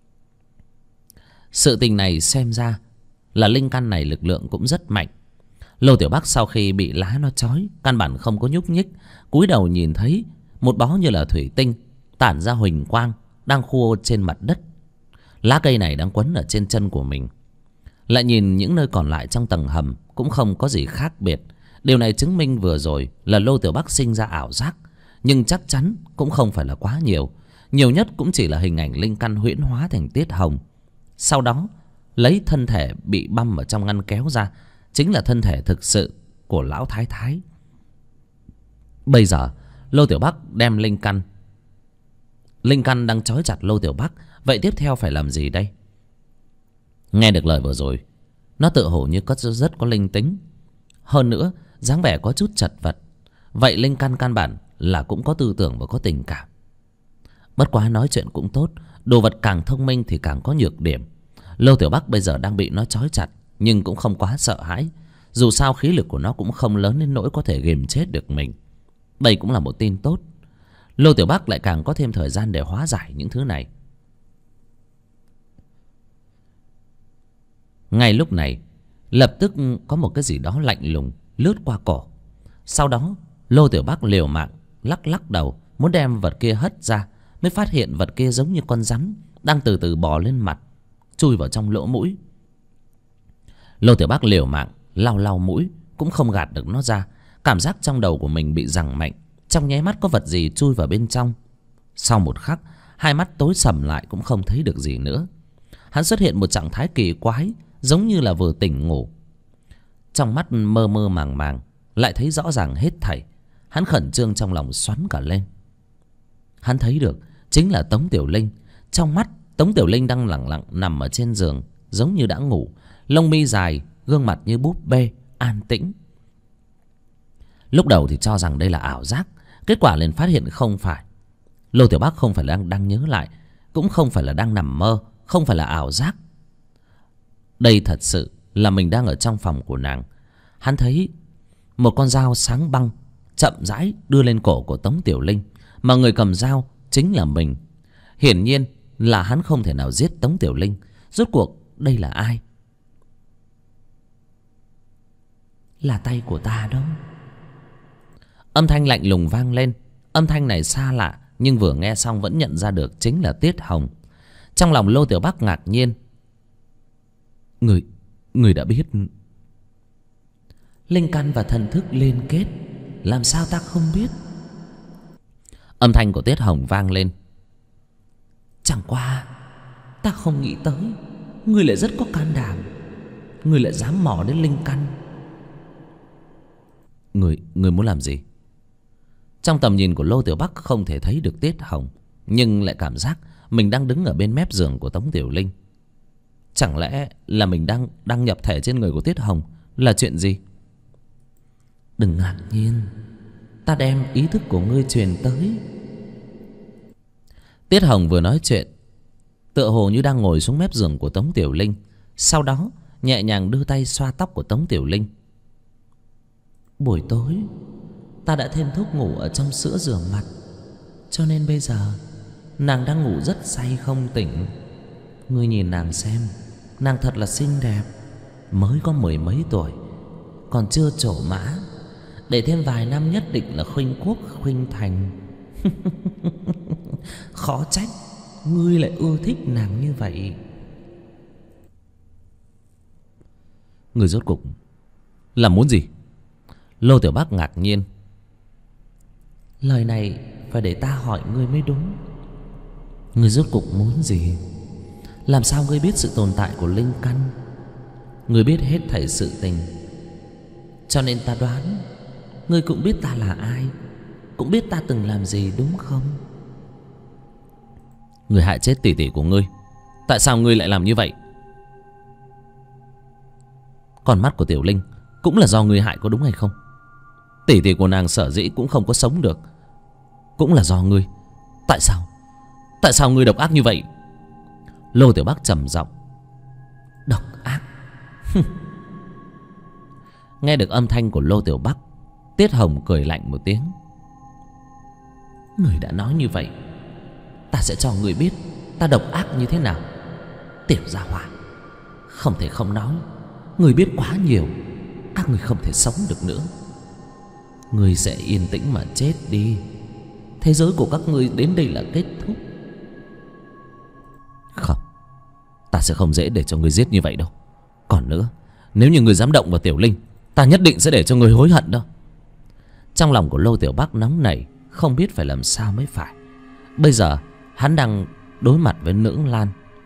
Sự tình này xem ra là linh căn này lực lượng cũng rất mạnh. Lô Tiểu Bắc sau khi bị lá nó trói, căn bản không có nhúc nhích, cúi đầu nhìn thấy một bó như là thủy tinh tản ra huỳnh quang đang khua trên mặt đất. Lá cây này đang quấn ở trên chân của mình. Lại nhìn những nơi còn lại trong tầng hầm cũng không có gì khác biệt. Điều này chứng minh vừa rồi là Lô Tiểu Bắc sinh ra ảo giác, nhưng chắc chắn cũng không phải là quá nhiều. Nhiều nhất cũng chỉ là hình ảnh linh căn huyễn hóa thành Tiết Hồng, sau đó lấy thân thể bị băm ở trong ngăn kéo ra, chính là thân thể thực sự của lão thái thái. Bây giờ Lô Tiểu Bắc đem linh căn đang trói chặt Lô Tiểu Bắc. Vậy tiếp theo phải làm gì đây? Nghe được lời vừa rồi, nó tự hồ như rất có linh tính. Hơn nữa dáng vẻ có chút chật vật. Vậy linh căn căn bản là cũng có tư tưởng và có tình cảm. Bất quá nói chuyện cũng tốt, đồ vật càng thông minh thì càng có nhược điểm. Lô Tiểu Bắc bây giờ đang bị nó trói chặt, nhưng cũng không quá sợ hãi. Dù sao khí lực của nó cũng không lớn đến nỗi có thể ghìm chết được mình. Đây cũng là một tin tốt. Lô Tiểu Bắc lại càng có thêm thời gian để hóa giải những thứ này. Ngay lúc này, lập tức có một cái gì đó lạnh lùng lướt qua cổ. Sau đó Lô Tiểu Bắc liều mạng lắc lắc đầu, muốn đem vật kia hất ra, mới phát hiện vật kia giống như con rắn đang từ từ bò lên mặt, chui vào trong lỗ mũi. Lô Tiểu Bắc liều mạng lau lau mũi, cũng không gạt được nó ra. Cảm giác trong đầu của mình bị giằng mạnh, trong nháy mắt có vật gì chui vào bên trong. Sau một khắc, hai mắt tối sầm lại, cũng không thấy được gì nữa. Hắn xuất hiện một trạng thái kỳ quái, giống như là vừa tỉnh ngủ. Trong mắt mơ mơ màng màng, lại thấy rõ ràng hết thảy. Hắn khẩn trương trong lòng xoắn cả lên. Hắn thấy được chính là Tống Tiểu Linh. Trong mắt Tống Tiểu Linh đang lẳng lặng nằm ở trên giường, giống như đã ngủ, lông mi dài, gương mặt như búp bê an tĩnh. Lúc đầu thì cho rằng đây là ảo giác, kết quả liền phát hiện không phải. Lô Tiểu Bắc không phải là đang nhớ lại, cũng không phải là đang nằm mơ, không phải là ảo giác. Đây thật sự là mình đang ở trong phòng của nàng. Hắn thấy một con dao sáng băng chậm rãi đưa lên cổ của Tống Tiểu Linh, mà người cầm dao chính là mình. Hiển nhiên là hắn không thể nào giết Tống Tiểu Linh. Rốt cuộc đây là ai? Là tay của ta đó. Âm thanh lạnh lùng vang lên. Âm thanh này xa lạ, nhưng vừa nghe xong vẫn nhận ra được chính là Tiết Hồng. Trong lòng Lô Tiểu Bắc ngạc nhiên. Người đã biết? Linh căn và thần thức liên kết, làm sao ta không biết? Âm thanh của Tiết Hồng vang lên. Chẳng qua ta không nghĩ tới ngươi lại rất có can đảm. Ngươi lại dám mò đến linh căn. Người muốn làm gì? Trong tầm nhìn của Lô Tiểu Bắc không thể thấy được Tiết Hồng, nhưng lại cảm giác mình đang đứng ở bên mép giường của Tống Tiểu Linh. Chẳng lẽ là mình đang nhập thể trên người của Tiết Hồng? Là chuyện gì? Đừng ngạc nhiên, ta đem ý thức của ngươi truyền tới. Tiết Hồng vừa nói chuyện, tựa hồ như đang ngồi xuống mép giường của Tống Tiểu Linh. Sau đó nhẹ nhàng đưa tay xoa tóc của Tống Tiểu Linh. Buổi tối ta đã thêm thuốc ngủ ở trong sữa rửa mặt, cho nên bây giờ nàng đang ngủ rất say không tỉnh. Ngươi nhìn nàng xem, nàng thật là xinh đẹp, mới có mười mấy tuổi, còn chưa trổ mã. Để thêm vài năm nhất định là khuynh quốc khuynh thành. Khó trách ngươi lại ưa thích nàng như vậy. Ngươi rốt cục là muốn gì? Lô Tiểu Bắc ngạc nhiên. Lời này phải để ta hỏi ngươi mới đúng. Ngươi rốt cục muốn gì? Làm sao ngươi biết sự tồn tại của linh căn? Ngươi biết hết thảy sự tình, cho nên ta đoán ngươi cũng biết ta là ai, cũng biết ta từng làm gì, đúng không? Ngươi hại chết tỷ tỷ của ngươi, tại sao ngươi lại làm như vậy? Con mắt của Tiểu Linh cũng là do ngươi hại, có đúng hay không? Tỷ tỷ của nàng sở dĩ cũng không có sống được, cũng là do ngươi. Tại sao ngươi độc ác như vậy? Lô Tiểu Bắc trầm giọng. Độc ác? Nghe được âm thanh của Lô Tiểu Bắc, Tiết Hồng cười lạnh một tiếng. Người đã nói như vậy, ta sẽ cho người biết ta độc ác như thế nào. Tiểu gia hỏa, không thể không nói, người biết quá nhiều, các người không thể sống được nữa. Người sẽ yên tĩnh mà chết đi. Thế giới của các người đến đây là kết thúc. Không, ta sẽ không dễ để cho người giết như vậy đâu. Còn nữa, nếu như người dám động vào Tiểu Linh, ta nhất định sẽ để cho người hối hận đó. Trong lòng của Lô Tiểu Bắc nóng nảy, không biết phải làm sao mới phải. Bây giờ hắn đang đối mặt với Nữ Lan.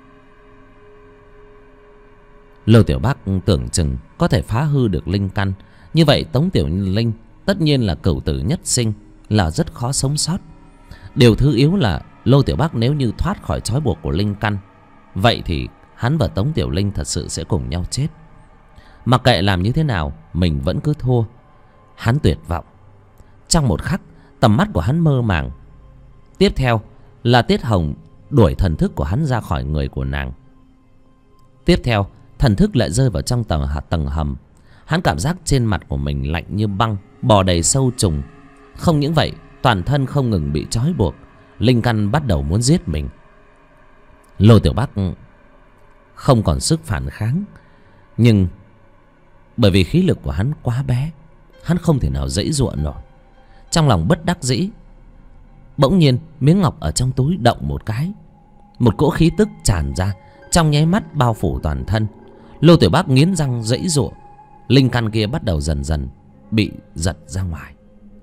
Lô Tiểu Bắc tưởng chừng có thể phá hư được linh căn. Như vậy Tống Tiểu Linh tất nhiên là cửu tử nhất sinh, là rất khó sống sót. Điều thứ yếu là Lô Tiểu Bắc nếu như thoát khỏi trói buộc của linh căn, vậy thì hắn và Tống Tiểu Linh thật sự sẽ cùng nhau chết. Mặc kệ làm như thế nào, mình vẫn cứ thua. Hắn tuyệt vọng. Trong một khắc, tầm mắt của hắn mơ màng. Tiếp theo là Tiết Hồng đuổi thần thức của hắn ra khỏi người của nàng. Tiếp theo, thần thức lại rơi vào trong tầng hầm. Hắn cảm giác trên mặt của mình lạnh như băng, bò đầy sâu trùng. Không những vậy, toàn thân không ngừng bị trói buộc. Linh căn bắt đầu muốn giết mình. Lô Tiểu Bắc không còn sức phản kháng, nhưng bởi vì khí lực của hắn quá bé, hắn không thể nào giãy giụa nổi. Trong lòng bất đắc dĩ, bỗng nhiên miếng ngọc ở trong túi động một cái, một cỗ khí tức tràn ra, trong nháy mắt bao phủ toàn thân. Lô Tiểu Bắc nghiến răng giãy giụa. Linh căn kia bắt đầu dần dần bị giật ra ngoài.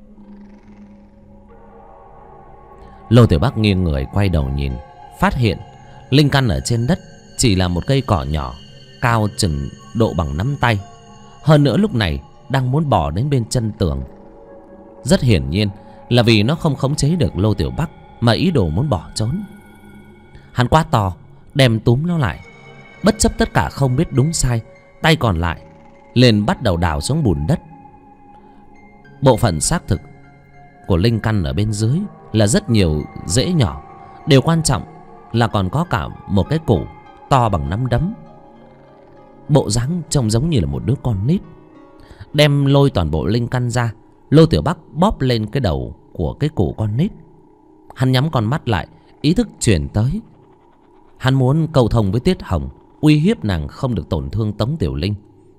Lô Tiểu Bắc nghiêng người quay đầu nhìn, phát hiện linh căn ở trên đất chỉ là một cây cỏ nhỏ, cao chừng độ bằng nắm tay. Hơn nữa lúc này đang muốn bò đến bên chân tường. Rất hiển nhiên là vì nó không khống chế được Lô Tiểu Bắc mà ý đồ muốn bỏ trốn. Hắn quá to, đem túm nó lại. Bất chấp tất cả không biết đúng sai, tay còn lại liền bắt đầu đào xuống bùn đất. Bộ phận xác thực của linh căn ở bên dưới là rất nhiều rễ nhỏ. Điều quan trọng là còn có cả một cái củ to bằng nắm đấm. Bộ dáng trông giống như là một đứa con nít. Đem lôi toàn bộ linh căn ra, Lô Tiểu Bắc bóp lên cái đầu của cái củ con nít. Hắn nhắm con mắt lại, ý thức truyền tới. Hắn muốn cầu thông với Tiết Hồng, uy hiếp nàng không được tổn thương Tống Tiểu Linh.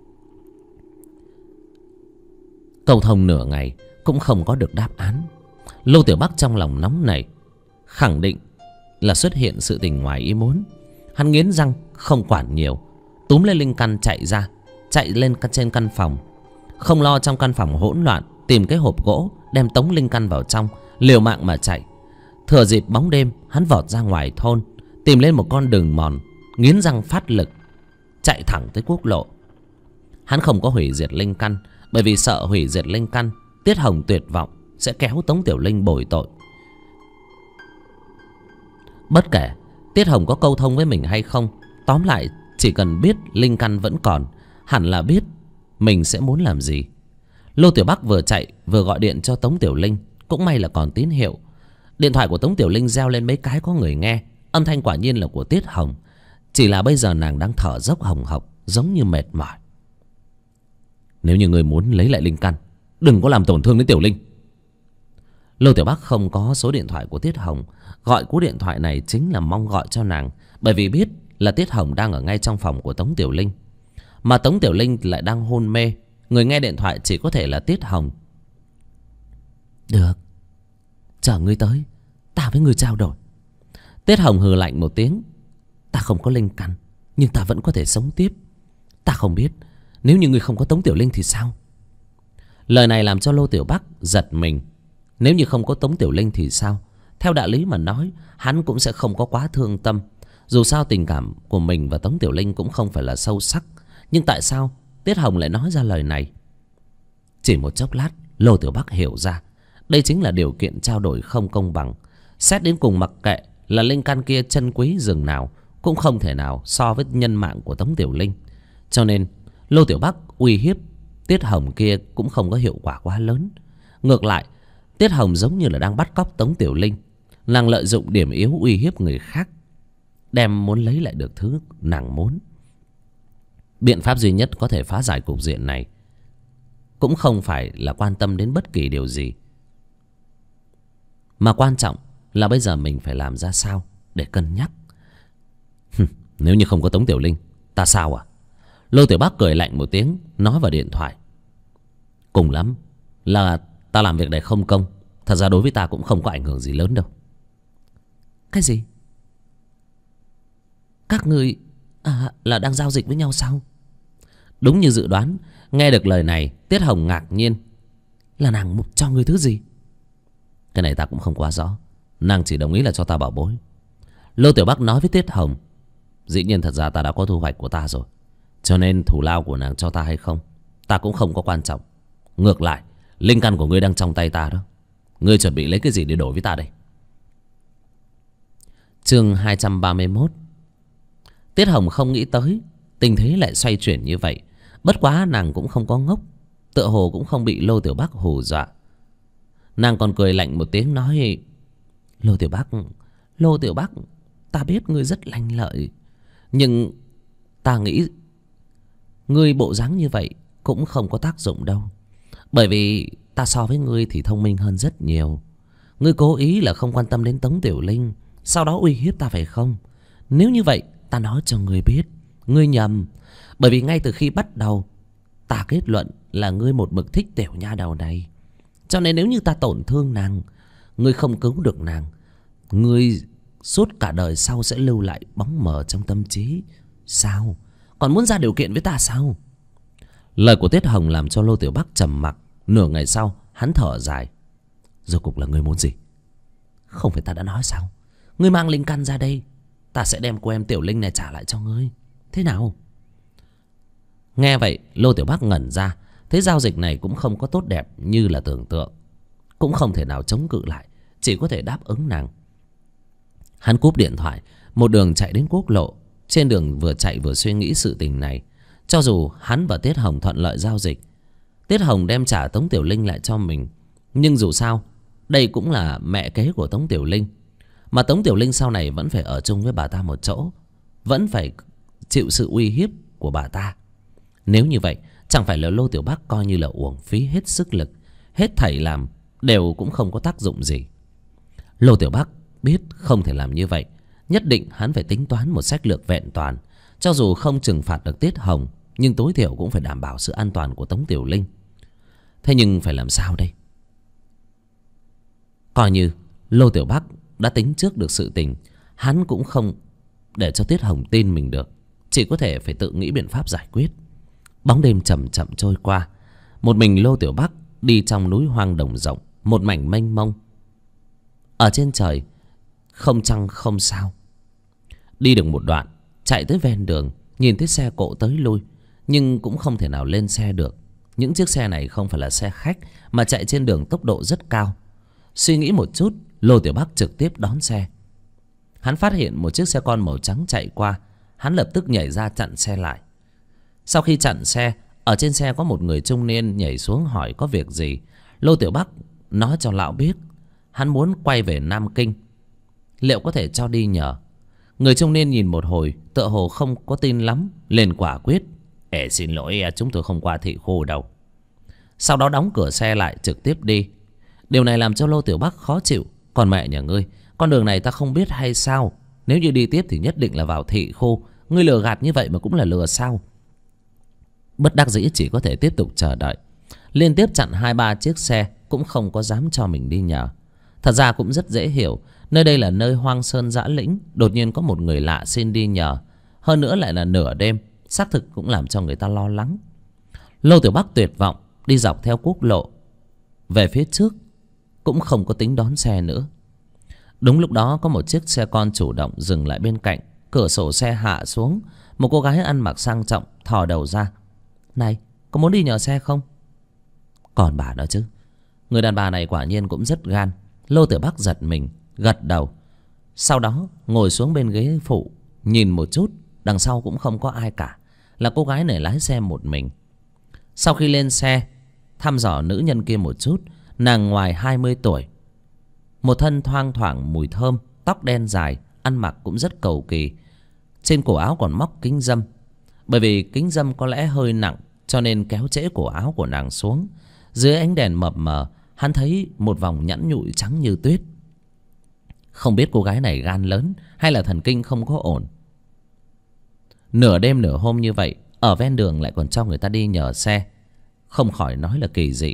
Cầu thông nửa ngày cũng không có được đáp án. Lô Tiểu Bắc trong lòng nóng nảy, khẳng định là xuất hiện sự tình ngoài ý muốn. Hắn nghiến răng không quản nhiều, túm lên linh căn chạy ra, chạy lên trên căn phòng. Không lo trong căn phòng hỗn loạn, tìm cái hộp gỗ đem tống linh căn vào trong, liều mạng mà chạy. Thừa dịp bóng đêm, hắn vọt ra ngoài thôn, tìm lên một con đường mòn, nghiến răng phát lực, chạy thẳng tới quốc lộ. Hắn không có hủy diệt linh căn, bởi vì sợ hủy diệt linh căn, Tiết Hồng tuyệt vọng sẽ kéo Tống Tiểu Linh bồi tội. Bất kể Tiết Hồng có câu thông với mình hay không, tóm lại chỉ cần biết linh căn vẫn còn, hẳn là biết mình sẽ muốn làm gì. Lô Tiểu Bắc vừa chạy vừa gọi điện cho Tống Tiểu Linh. Cũng may là còn tín hiệu. Điện thoại của Tống Tiểu Linh reo lên mấy cái có người nghe. Âm thanh quả nhiên là của Tiết Hồng. Chỉ là bây giờ nàng đang thở dốc hồng hộc, giống như mệt mỏi. Nếu như người muốn lấy lại linh căn, đừng có làm tổn thương đến Tiểu Linh. Lô Tiểu Bắc không có số điện thoại của Tiết Hồng. Gọi cú điện thoại này chính là mong gọi cho nàng, bởi vì biết là Tiết Hồng đang ở ngay trong phòng của Tống Tiểu Linh, mà Tống Tiểu Linh lại đang hôn mê. Người nghe điện thoại chỉ có thể là Tiết Hồng. Được, chờ ngươi tới, ta với ngươi trao đổi. Tiết Hồng hừ lạnh một tiếng. Ta không có linh căn, nhưng ta vẫn có thể sống tiếp. Ta không biết nếu như ngươi không có Tống Tiểu Linh thì sao. Lời này làm cho Lô Tiểu Bắc giật mình. Nếu như không có Tống Tiểu Linh thì sao? Theo đạo lý mà nói, hắn cũng sẽ không có quá thương tâm. Dù sao tình cảm của mình và Tống Tiểu Linh cũng không phải là sâu sắc. Nhưng tại sao Tiết Hồng lại nói ra lời này? Chỉ một chốc lát, Lô Tiểu Bắc hiểu ra đây chính là điều kiện trao đổi không công bằng. Xét đến cùng, mặc kệ là linh căn kia chân quý rừng nào, cũng không thể nào so với nhân mạng của Tống Tiểu Linh. Cho nên Lô Tiểu Bắc uy hiếp Tiết Hồng kia cũng không có hiệu quả quá lớn. Ngược lại, Tiết Hồng giống như là đang bắt cóc Tống Tiểu Linh. Nàng lợi dụng điểm yếu uy hiếp người khác, đem muốn lấy lại được thứ nàng muốn. Biện pháp duy nhất có thể phá giải cục diện này cũng không phải là quan tâm đến bất kỳ điều gì, mà quan trọng là bây giờ mình phải làm ra sao để cân nhắc. Nếu như không có Tống Tiểu Linh, ta sao à? Lô Tiểu Bắc cười lạnh một tiếng, nói vào điện thoại. Cùng lắm là ta làm việc này không công. Thật ra đối với ta cũng không có ảnh hưởng gì lớn đâu. Cái gì? Các người là đang giao dịch với nhau sao? Đúng như dự đoán. Nghe được lời này, Tiết Hồng ngạc nhiên. Là nàng cho người thứ gì? Cái này ta cũng không quá rõ. Nàng chỉ đồng ý là cho ta bảo bối. Lô Tiểu Bắc nói với Tiết Hồng. Dĩ nhiên thật ra ta đã có thu hoạch của ta rồi, cho nên thù lao của nàng cho ta hay không, ta cũng không có quan trọng. Ngược lại, linh căn của ngươi đang trong tay ta đó. Ngươi chuẩn bị lấy cái gì để đổi với ta đây? Chương 231. Tiết Hồng không nghĩ tới tình thế lại xoay chuyển như vậy. Bất quá nàng cũng không có ngốc, tựa hồ cũng không bị Lô Tiểu Bắc hù dọa. Nàng còn cười lạnh một tiếng nói. Lô Tiểu Bắc, ta biết ngươi rất lanh lợi, nhưng ta nghĩ ngươi bộ dáng như vậy cũng không có tác dụng đâu. Bởi vì ta so với ngươi thì thông minh hơn rất nhiều. Ngươi cố ý là không quan tâm đến Tống Tiểu Linh, sau đó uy hiếp ta phải không? Nếu như vậy, ta nói cho ngươi biết, ngươi nhầm. Bởi vì ngay từ khi bắt đầu, ta kết luận là ngươi một mực thích tiểu nha đầu này. Cho nên nếu như ta tổn thương nàng, ngươi không cứu được nàng, ngươi suốt cả đời sau sẽ lưu lại bóng mờ trong tâm trí. Sao? Còn muốn ra điều kiện với ta sao? Lời của Tiết Hồng làm cho Lô Tiểu Bắc trầm mặc. Nửa ngày sau, hắn thở dài. Rốt cuộc là ngươi muốn gì? Không phải ta đã nói sao? Ngươi mang linh căn ra đây, ta sẽ đem cô em Tiểu Linh này trả lại cho ngươi. Thế nào? Nghe vậy, Lô Tiểu Bắc ngẩn ra. Thế giao dịch này cũng không có tốt đẹp như là tưởng tượng. Cũng không thể nào chống cự lại, chỉ có thể đáp ứng nàng. Hắn cúp điện thoại, một đường chạy đến quốc lộ. Trên đường vừa chạy vừa suy nghĩ sự tình này. Cho dù hắn và Tiết Hồng thuận lợi giao dịch, Tiết Hồng đem trả Tống Tiểu Linh lại cho mình, nhưng dù sao đây cũng là mẹ kế của Tống Tiểu Linh. Mà Tống Tiểu Linh sau này vẫn phải ở chung với bà ta một chỗ, vẫn phải chịu sự uy hiếp của bà ta. Nếu như vậy, chẳng phải là Lô Tiểu Bắc coi như là uổng phí hết sức lực, hết thảy làm đều cũng không có tác dụng gì. Lô Tiểu Bắc biết không thể làm như vậy, nhất định hắn phải tính toán một sách lược vẹn toàn. Cho dù không trừng phạt được Tiết Hồng, nhưng tối thiểu cũng phải đảm bảo sự an toàn của Tống Tiểu Linh. Thế nhưng phải làm sao đây? Coi như Lô Tiểu Bắc đã tính trước được sự tình, hắn cũng không để cho Tiết Hồng tin mình được, chỉ có thể phải tự nghĩ biện pháp giải quyết. Bóng đêm chậm chậm trôi qua. Một mình Lô Tiểu Bắc đi trong núi hoang đồng rộng, một mảnh mênh mông. Ở trên trời không trăng không sao. Đi được một đoạn, chạy tới ven đường, nhìn thấy xe cộ tới lui, nhưng cũng không thể nào lên xe được. Những chiếc xe này không phải là xe khách, mà chạy trên đường tốc độ rất cao. Suy nghĩ một chút, Lô Tiểu Bắc trực tiếp đón xe. Hắn phát hiện một chiếc xe con màu trắng chạy qua. Hắn lập tức nhảy ra chặn xe lại. Sau khi chặn xe, ở trên xe có một người trung niên nhảy xuống hỏi có việc gì. Lô Tiểu Bắc nói cho lão biết hắn muốn quay về Nam Kinh, liệu có thể cho đi nhờ. Người trung niên nhìn một hồi tựa hồ không có tin lắm, liền quả quyết: xin lỗi, chúng tôi không qua thị khu đâu. Sau đó đóng cửa xe lại trực tiếp đi. Điều này làm cho Lô Tiểu Bắc khó chịu. Còn mẹ nhà ngươi, con đường này ta không biết hay sao? Nếu như đi tiếp thì nhất định là vào thị khu. Ngươi lừa gạt như vậy mà cũng là lừa sao? Bất đắc dĩ chỉ có thể tiếp tục chờ đợi. Liên tiếp chặn 2-3 chiếc xe cũng không có dám cho mình đi nhờ. Thật ra cũng rất dễ hiểu, nơi đây là nơi hoang sơn dã lĩnh, đột nhiên có một người lạ xin đi nhờ, hơn nữa lại là nửa đêm, xác thực cũng làm cho người ta lo lắng. Lô Tiểu Bắc tuyệt vọng đi dọc theo quốc lộ về phía trước, cũng không có tính đón xe nữa. Đúng lúc đó có một chiếc xe con chủ động dừng lại bên cạnh. Cửa sổ xe hạ xuống, một cô gái ăn mặc sang trọng thò đầu ra: "Này, có muốn đi nhờ xe không?" Còn bà đó chứ. Người đàn bà này quả nhiên cũng rất gan. Lô Tiểu Bắc giật mình, gật đầu. Sau đó ngồi xuống bên ghế phụ, nhìn một chút, đằng sau cũng không có ai cả, là cô gái này lái xe một mình. Sau khi lên xe, thăm dò nữ nhân kia một chút. Nàng ngoài 20 tuổi, một thân thoang thoảng mùi thơm, tóc đen dài, ăn mặc cũng rất cầu kỳ. Trên cổ áo còn móc kính râm. Bởi vì kính râm có lẽ hơi nặng, cho nên kéo trễ cổ áo của nàng xuống. Dưới ánh đèn mập mờ, hắn thấy một vòng nhẵn nhụi trắng như tuyết. Không biết cô gái này gan lớn hay là thần kinh không có ổn. Nửa đêm nửa hôm như vậy, ở ven đường lại còn cho người ta đi nhờ xe, không khỏi nói là kỳ dị.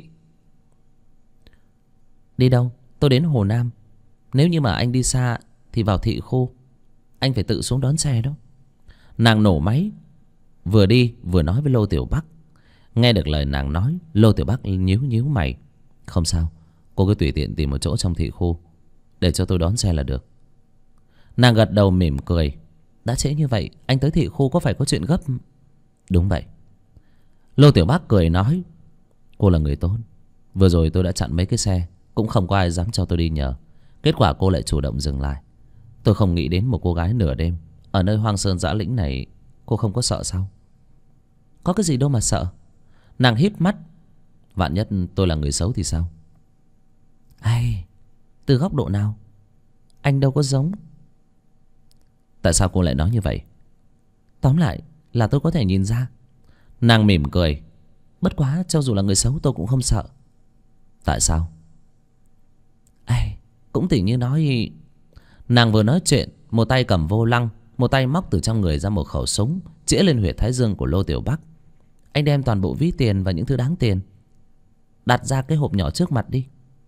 "Đi đâu?" "Tôi đến Hồ Nam. Nếu như mà anh đi xa thì vào thị khu, anh phải tự xuống đón xe đó." Nàng nổ máy, vừa đi vừa nói với Lô Tiểu Bắc. Nghe được lời nàng nói, Lô Tiểu Bắc nhíu nhíu mày: "Không sao, cô cứ tùy tiện tìm một chỗ trong thị khu để cho tôi đón xe là được." Nàng gật đầu mỉm cười: "Đã trễ như vậy, anh tới thị khu có phải có chuyện gấp?" "Đúng vậy." Lô Tiểu Bắc cười nói: "Cô là người tốt. Vừa rồi tôi đã chặn mấy cái xe, cũng không có ai dám cho tôi đi nhờ. Kết quả cô lại chủ động dừng lại. Tôi không nghĩ đến một cô gái nửa đêm ở nơi hoang sơn dã lĩnh này. Cô không có sợ sao?" "Có cái gì đâu mà sợ." Nàng híp mắt: "Vạn nhất tôi là người xấu thì sao?" "Ai, từ góc độ nào? Anh đâu có giống." "Tại sao cô lại nói như vậy?" "Tóm lại là tôi có thể nhìn ra." Nàng mỉm cười: "Bất quá cho dù là người xấu tôi cũng không sợ." "Tại sao?" "Ai, cũng tỉ như nói." Nàng vừa nói chuyện, một tay cầm vô lăng, một tay móc từ trong người ra một khẩu súng, chĩa lên huyệt thái dương của Lô Tiểu Bắc. "Anh đem toàn bộ ví tiền và những thứ đáng tiền đặt ra cái hộp nhỏ trước mặt đi."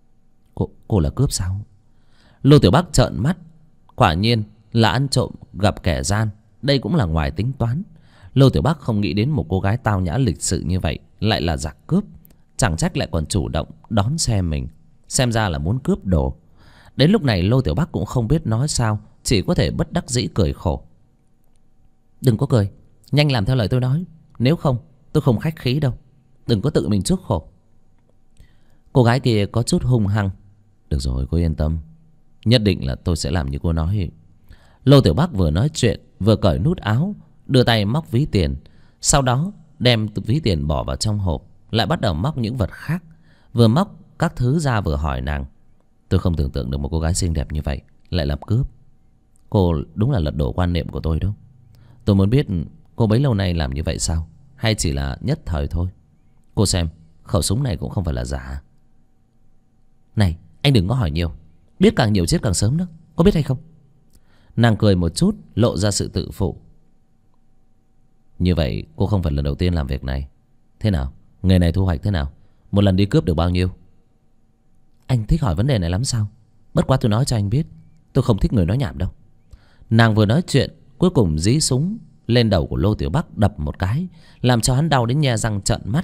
Cô là cướp sao?" Lô Tiểu Bắc trợn mắt. Quả nhiên là ăn trộm gặp kẻ gian, đây cũng là ngoài tính toán. Lô Tiểu Bắc không nghĩ đến một cô gái tao nhã lịch sự như vậy lại là giặc cướp, chẳng trách lại còn chủ động đón xe mình, xem ra là muốn cướp đồ. Đến lúc này Lô Tiểu Bắc cũng không biết nói sao, chỉ có thể bất đắc dĩ cười khổ: "Đừng có cười, nhanh làm theo lời tôi nói, nếu không tôi không khách khí đâu. Đừng có tự mình chuốc khổ." Cô gái kia có chút hung hăng: "Được rồi, cô yên tâm, nhất định là tôi sẽ làm như cô nói." Lô Tiểu Bắc vừa nói chuyện vừa cởi nút áo, đưa tay móc ví tiền, sau đó đem ví tiền bỏ vào trong hộp, lại bắt đầu móc những vật khác. Vừa móc các thứ ra vừa hỏi nàng: "Tôi không tưởng tượng được một cô gái xinh đẹp như vậy lại làm cướp. Cô đúng là lật đổ quan niệm của tôi đâu. Tôi muốn biết cô bấy lâu nay làm như vậy sao, hay chỉ là nhất thời thôi. Cô xem, khẩu súng này cũng không phải là giả." "Này, anh đừng có hỏi nhiều, biết càng nhiều chết càng sớm đó, có biết hay không?" Nàng cười một chút, lộ ra sự tự phụ: "Như vậy cô không phải lần đầu tiên làm việc này. Thế nào, nghề này thu hoạch thế nào? Một lần đi cướp được bao nhiêu?" "Anh thích hỏi vấn đề này lắm sao? Bất quá tôi nói cho anh biết, tôi không thích người nói nhảm đâu." Nàng vừa nói chuyện, cuối cùng dí súng lên đầu của Lô Tiểu Bắc đập một cái, làm cho hắn đau đến nhe răng trợn mắt.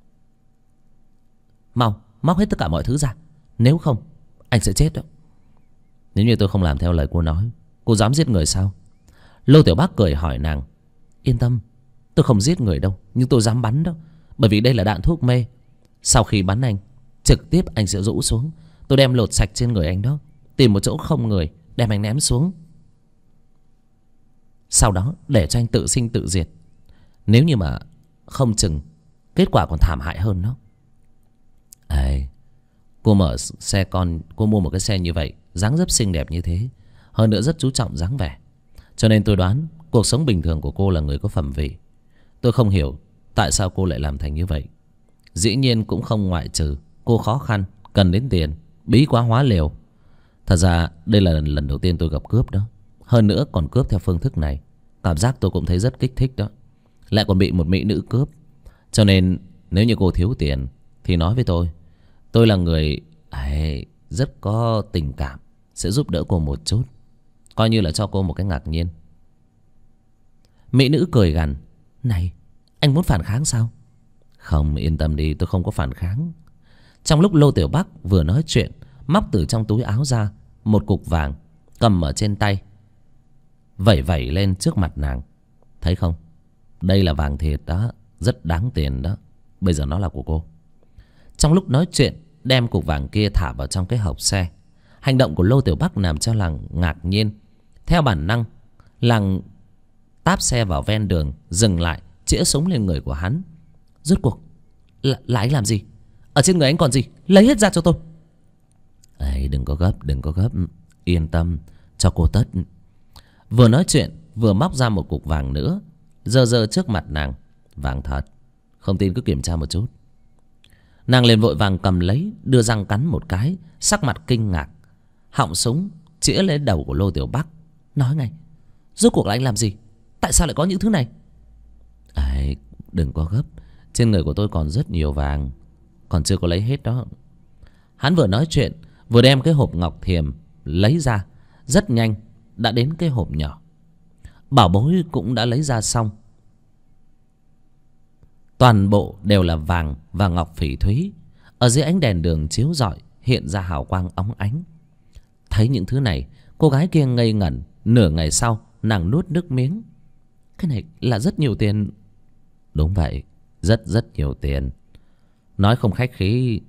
"Mau móc hết tất cả mọi thứ ra, nếu không anh sẽ chết đó." "Nếu như tôi không làm theo lời cô nói, cô dám giết người sao?" Lô Tiểu Bắc cười hỏi nàng: "Yên tâm, tôi không giết người đâu, nhưng tôi dám bắn đó. Bởi vì đây là đạn thuốc mê. Sau khi bắn anh, trực tiếp anh sẽ rũ xuống, tôi đem lột sạch trên người anh đó, tìm một chỗ không người đem anh ném xuống." sau đó để cho anh tự sinh tự diệt. Nếu như mà không chừng kết quả còn thảm hại hơn đó. Ê, cô mở xe con, cô mua một cái xe như vậy, dáng dấp xinh đẹp như thế, hơn nữa rất chú trọng dáng vẻ, cho nên tôi đoán cuộc sống bình thường của cô là người có phẩm vị. Tôi không hiểu tại sao cô lại làm thành như vậy. Dĩ nhiên cũng không ngoại trừ cô khó khăn, cần đến tiền, bí quá hóa liều. Thật ra đây là lần đầu tiên tôi gặp cướp đó. Hơn nữa còn cướp theo phương thức này. Cảm giác tôi cũng thấy rất kích thích đó. Lại còn bị một mỹ nữ cướp. Cho nên nếu như cô thiếu tiền thì nói với tôi. Tôi là người rất có tình cảm, sẽ giúp đỡ cô một chút, coi như là cho cô một cái ngạc nhiên. Mỹ nữ cười gằn. Này, anh muốn phản kháng sao? Không, yên tâm đi, tôi không có phản kháng. Trong lúc Lô Tiểu Bắc vừa nói chuyện, móc từ trong túi áo ra một cục vàng, cầm ở trên tay, vẩy vẩy lên trước mặt nàng. Thấy không? Đây là vàng thiệt đó, rất đáng tiền đó. Bây giờ nó là của cô. Trong lúc nói chuyện, đem cục vàng kia thả vào trong cái hộp xe. Hành động của Lô Tiểu Bắc làm cho làng ngạc nhiên. Theo bản năng, làng táp xe vào ven đường, dừng lại, chĩa súng lên người của hắn. Rốt cuộc là anh làm gì? Ở trên người anh còn gì? Lấy hết ra cho tôi. Đừng có gấp, đừng có gấp. Yên tâm, cho cô tất. Vừa nói chuyện vừa móc ra một cục vàng nữa, giơ giơ trước mặt nàng. Vàng thật, không tin cứ kiểm tra một chút. Nàng liền vội vàng cầm lấy, đưa răng cắn một cái, sắc mặt kinh ngạc. Họng súng chĩa lên đầu của Lô Tiểu Bắc. Nói ngay, rốt cuộc là anh làm gì? Tại sao lại có những thứ này? Đừng có gấp, trên người của tôi còn rất nhiều vàng, còn chưa có lấy hết đó. Hắn vừa nói chuyện vừa đem cái hộp ngọc thiềm lấy ra. Rất nhanh đã đến cái hộp nhỏ. Bảo bối cũng đã lấy ra xong. Toàn bộ đều là vàng và ngọc phỉ thúy. Ở dưới ánh đèn đường chiếu rọi hiện ra hào quang óng ánh. Thấy những thứ này, cô gái kia ngây ngẩn. Nửa ngày sau nàng nuốt nước miếng. Cái này là rất nhiều tiền. Đúng vậy, rất rất nhiều tiền. Nói không khách khí,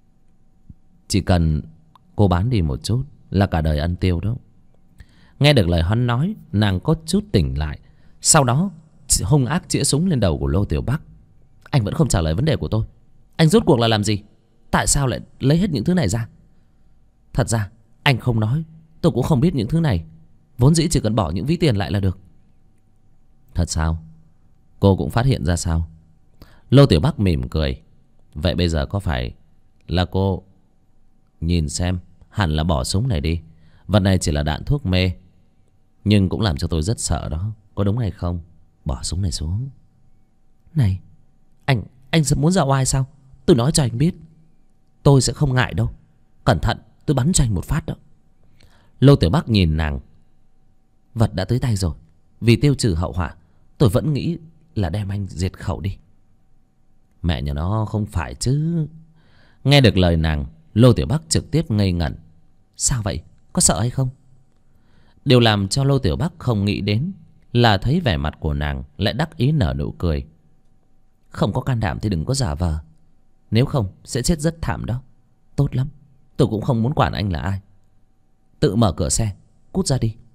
chỉ cần cô bán đi một chút là cả đời ăn tiêu đó. Nghe được lời hắn nói, nàng có chút tỉnh lại. Sau đó hung ác chĩa súng lên đầu của Lô Tiểu Bắc. Anh vẫn không trả lời vấn đề của tôi. Anh rốt cuộc là làm gì? Tại sao lại lấy hết những thứ này ra? Thật ra anh không nói, tôi cũng không biết những thứ này. Vốn dĩ chỉ cần bỏ những ví tiền lại là được. Thật sao? Cô cũng phát hiện ra sao? Lô Tiểu Bắc mỉm cười. Vậy bây giờ có phải là cô nhìn xem, hẳn là bỏ súng này đi. Vật này chỉ là đạn thuốc mê, nhưng cũng làm cho tôi rất sợ đó. Có đúng hay không? Bỏ súng này xuống. Này, anh muốn ra oai sao? Tôi nói cho anh biết, tôi sẽ không ngại đâu. Cẩn thận, tôi bắn cho anh một phát đó. Lô Tiểu Bắc nhìn nàng. Vật đã tới tay rồi, vì tiêu trừ hậu họa, tôi vẫn nghĩ là đem anh diệt khẩu đi. Mẹ nhà nó, không phải chứ. Nghe được lời nàng, Lô Tiểu Bắc trực tiếp ngây ngẩn. Sao vậy? Có sợ hay không? Điều làm cho Lô Tiểu Bắc không nghĩ đến là thấy vẻ mặt của nàng lại đắc ý nở nụ cười. Không có can đảm thì đừng có giả vờ, nếu không sẽ chết rất thảm đó. Tốt lắm, tôi cũng không muốn quản anh là ai. Tự mở cửa xe, cút ra đi.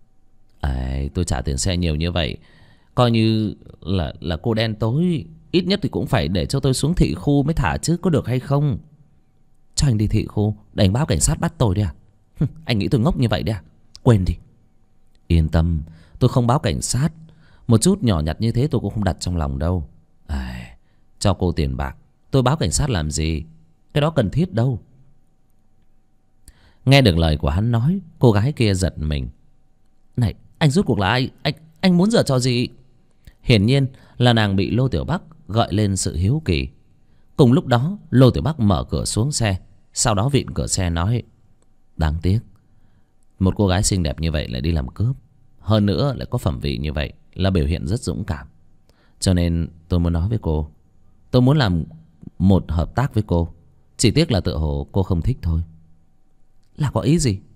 Tôi trả tiền xe nhiều như vậy, coi như là cô đen tối, ít nhất thì cũng phải để cho tôi xuống thị khu mới thả chứ, có được hay không? Cho anh đi thị khu để anh báo cảnh sát bắt tôi đi à? Anh nghĩ tôi ngốc như vậy đi à? Quên đi. Yên tâm, tôi không báo cảnh sát. Một chút nhỏ nhặt như thế tôi cũng không đặt trong lòng đâu. Cho cô tiền bạc, tôi báo cảnh sát làm gì? Cái đó cần thiết đâu. Nghe được lời của hắn nói, cô gái kia giật mình. Này, anh rốt cuộc là ai? Anh muốn giở trò gì? Hiển nhiên là nàng bị Lô Tiểu Bắc gợi lên sự hiếu kỳ. Cùng lúc đó, Lô Tiểu Bắc mở cửa xuống xe, sau đó vịn cửa xe nói. Đáng tiếc, một cô gái xinh đẹp như vậy lại đi làm cướp, hơn nữa lại có phẩm vị như vậy, là biểu hiện rất dũng cảm. Cho nên tôi muốn nói với cô, tôi muốn làm một hợp tác với cô. Chỉ tiếc là tựa hồ cô không thích thôi. Là có ý gì?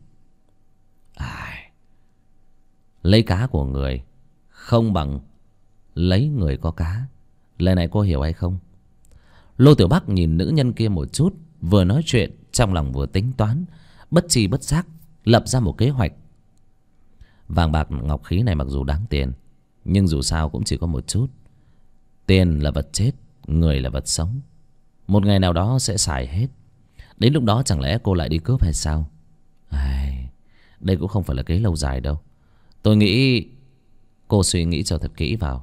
Lấy cá của người không bằng lấy người có cá. Lời này cô hiểu hay không? Lô Tiểu Bắc nhìn nữ nhân kia một chút, vừa nói chuyện trong lòng vừa tính toán, bất tri bất giác lập ra một kế hoạch. Vàng bạc ngọc khí này mặc dù đáng tiền, nhưng dù sao cũng chỉ có một chút. Tiền là vật chết, người là vật sống. Một ngày nào đó sẽ xài hết. Đến lúc đó chẳng lẽ cô lại đi cướp hay sao? Đây cũng không phải là kế lâu dài đâu. Tôi nghĩ cô suy nghĩ cho thật kỹ vào.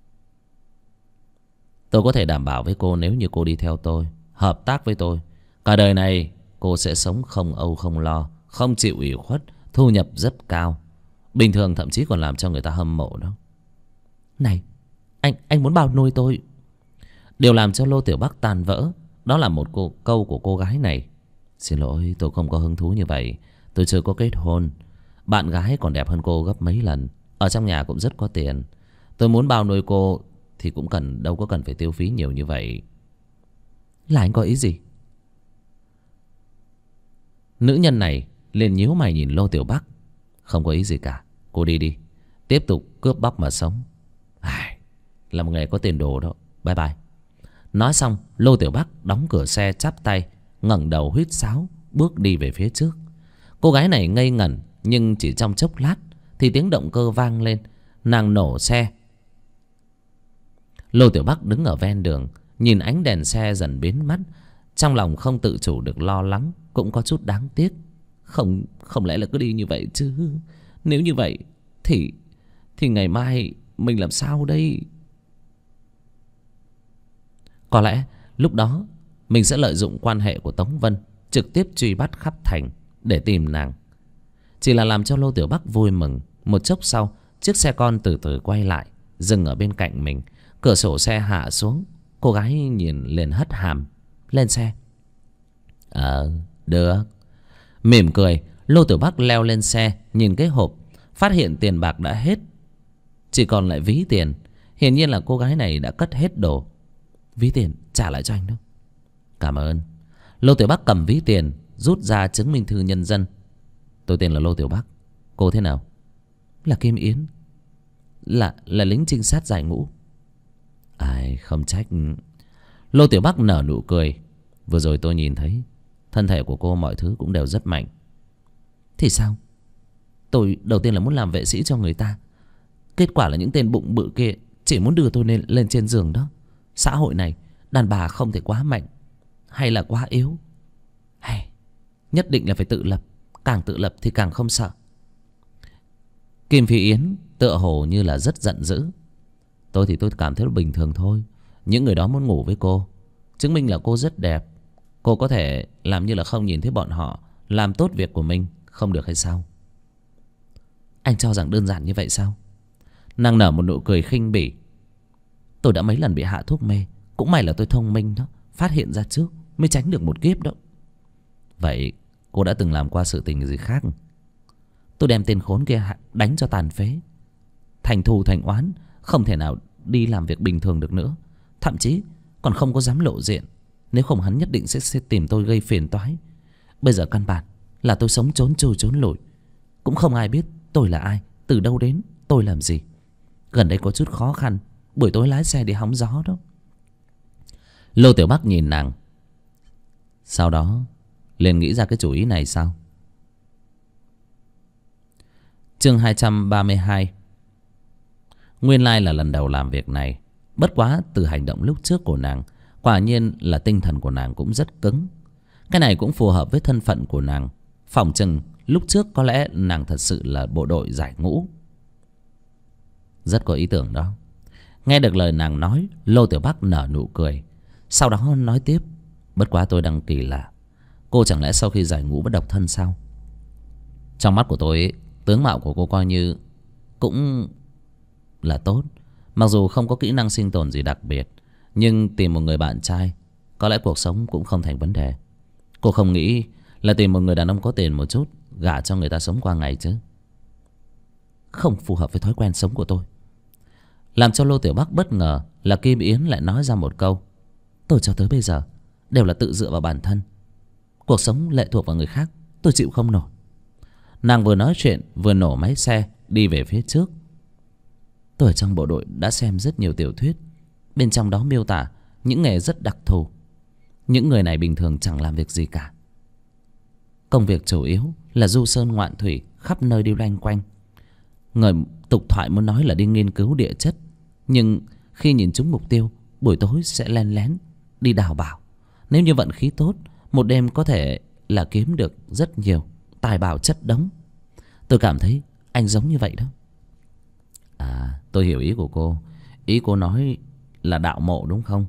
Tôi có thể đảm bảo với cô, nếu như cô đi theo tôi, hợp tác với tôi, cả đời này cô sẽ sống không âu không lo, không chịu ủy khuất, thu nhập rất cao. Bình thường thậm chí còn làm cho người ta hâm mộ đó. Này, anh muốn bao nuôi tôi? Điều làm cho Lô Tiểu Bắc tan vỡ đó là một câu của cô gái này. Xin lỗi, tôi không có hứng thú như vậy. Tôi chưa có kết hôn. Bạn gái còn đẹp hơn cô gấp mấy lần, ở trong nhà cũng rất có tiền. Tôi muốn bao nuôi cô thì cũng đâu có cần phải tiêu phí nhiều như vậy. Là anh có ý gì? Nữ nhân này liền nhíu mày nhìn Lô Tiểu Bắc. Không có ý gì cả. Cô đi đi, tiếp tục cướp bóc mà sống. Là một nghề có tiền đồ đó. Bye bye. Nói xong, Lô Tiểu Bắc đóng cửa xe, chắp tay, ngẩng đầu huýt sáo, bước đi về phía trước. Cô gái này ngây ngẩn, nhưng chỉ trong chốc lát thì tiếng động cơ vang lên. Nàng nổ xe. Lô Tiểu Bắc đứng ở ven đường, nhìn ánh đèn xe dần biến mất, trong lòng không tự chủ được lo lắng, cũng có chút đáng tiếc. Không lẽ là cứ đi như vậy chứ? Nếu như vậy thì ngày mai mình làm sao đây? Có lẽ lúc đó mình sẽ lợi dụng quan hệ của Tống Vân, trực tiếp truy bắt khắp thành để tìm nàng. Chỉ là làm cho Lô Tiểu Bắc vui mừng. Một chốc sau, chiếc xe con từ từ quay lại, dừng ở bên cạnh mình. Cửa sổ xe hạ xuống. Cô gái nhìn liền hất hàm: lên xe. Được. Mỉm cười, Lô Tiểu Bắc leo lên xe, nhìn cái hộp, phát hiện tiền bạc đã hết, chỉ còn lại ví tiền. Hiển nhiên là cô gái này đã cất hết đồ. Ví tiền trả lại cho anh đâu. Cảm ơn. Lô Tiểu Bắc cầm ví tiền, rút ra chứng minh thư nhân dân. Tôi tên là Lô Tiểu Bắc. Cô thế nào? Là Kim Yến. Là lính trinh sát giải ngũ. Không trách. Lô Tiểu Bắc nở nụ cười. Vừa rồi tôi nhìn thấy thân thể của cô mọi thứ cũng đều rất mạnh. Thì sao? Tôi đầu tiên là muốn làm vệ sĩ cho người ta, kết quả là những tên bụng bự kia chỉ muốn đưa tôi lên trên giường đó. Xã hội này đàn bà không thể quá mạnh hay là quá yếu. Nhất định là phải tự lập. Càng tự lập thì càng không sợ. Kim Phi Yến tựa hồ như là rất giận dữ. Tôi cảm thấy bình thường thôi. Những người đó muốn ngủ với cô, chứng minh là cô rất đẹp. Cô có thể làm như là không nhìn thấy bọn họ, làm tốt việc của mình, không được hay sao? Anh cho rằng đơn giản như vậy sao? Nàng nở một nụ cười khinh bỉ. Tôi đã mấy lần bị hạ thuốc mê, cũng may là tôi thông minh đó, phát hiện ra trước mới tránh được một kiếp đó. Vậy cô đã từng làm qua sự tình gì khác? Tôi đem tên khốn kia đánh cho tàn phế, thành thù thành oán, không thể nào đi làm việc bình thường được nữa. Thậm chí còn không có dám lộ diện, nếu không hắn nhất định sẽ tìm tôi gây phiền toái. Bây giờ căn bản là tôi sống trốn chui trốn lủi, cũng không ai biết tôi là ai, từ đâu đến, tôi làm gì. Gần đây có chút khó khăn, buổi tối lái xe đi hóng gió đó. Lô Tiểu Bắc nhìn nàng. Sau đó liền nghĩ ra cái chủ ý này sao? Chương 232. Nguyên lai là lần đầu làm việc này. Bất quá từ hành động lúc trước của nàng, quả nhiên là tinh thần của nàng cũng rất cứng. Cái này cũng phù hợp với thân phận của nàng. Phỏng chừng lúc trước có lẽ nàng thật sự là bộ đội giải ngũ. Rất có ý tưởng đó. Nghe được lời nàng nói, Lô Tiểu Bắc nở nụ cười. Sau đó nói tiếp: bất quá tôi đang kỳ lạ, cô chẳng lẽ sau khi giải ngũ vẫn độc thân sao? Trong mắt của tôi, tướng mạo của cô coi như cũng là tốt. Mặc dù không có kỹ năng sinh tồn gì đặc biệt, nhưng tìm một người bạn trai, có lẽ cuộc sống cũng không thành vấn đề. Cô không nghĩ là tìm một người đàn ông có tiền một chút, gả cho người ta sống qua ngày chứ? Không phù hợp với thói quen sống của tôi. Làm cho Lô Tiểu Bắc bất ngờ là Kim Yến lại nói ra một câu: tôi cho tới bây giờ đều là tự dựa vào bản thân, cuộc sống lệ thuộc vào người khác tôi chịu không nổi. Nàng vừa nói chuyện vừa nổ máy xe đi về phía trước. Tôi ở trong bộ đội đã xem rất nhiều tiểu thuyết, bên trong đó miêu tả những nghề rất đặc thù. Những người này bình thường chẳng làm việc gì cả, công việc chủ yếu là du sơn ngoạn thủy, khắp nơi đi loanh quanh. Người tục thoại muốn nói là đi nghiên cứu địa chất, nhưng khi nhìn trúng mục tiêu, buổi tối sẽ len lén đi đào bảo. Nếu như vận khí tốt, một đêm có thể là kiếm được rất nhiều tài bảo chất đống. Tôi cảm thấy anh giống như vậy đó. À, tôi hiểu ý của cô. Ý cô nói là đạo mộ đúng không?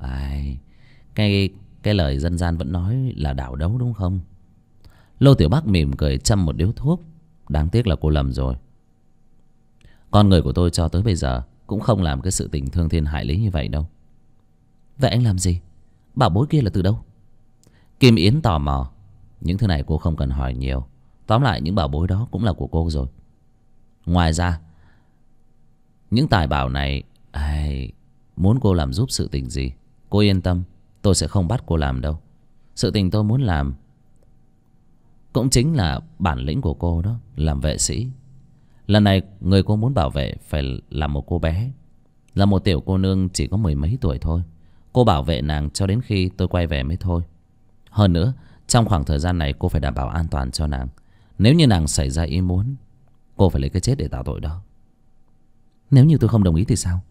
Cái lời dân gian vẫn nói là đạo đấu đúng không? Lô Tiểu Bắc mỉm cười châm một điếu thuốc. Đáng tiếc là cô lầm rồi. Con người của tôi cho tới bây giờ cũng không làm cái sự tình thương thiên hại lý như vậy đâu. Vậy anh làm gì? Bảo bối kia là từ đâu? Kim Yến tò mò. Những thứ này cô không cần hỏi nhiều. Tóm lại những bảo bối đó cũng là của cô rồi. Ngoài ra, những tài bảo này, muốn cô làm giúp sự tình gì, cô yên tâm, tôi sẽ không bắt cô làm đâu. Sự tình tôi muốn làm cũng chính là bản lĩnh của cô đó, làm vệ sĩ. Lần này người cô muốn bảo vệ phải là một cô bé, là một tiểu cô nương chỉ có mười mấy tuổi thôi. Cô bảo vệ nàng cho đến khi tôi quay về mới thôi. Hơn nữa, trong khoảng thời gian này cô phải đảm bảo an toàn cho nàng. Nếu như nàng xảy ra ý muốn, cô phải lấy cái chết để tạo tội đó. Nếu như tôi không đồng ý thì sao?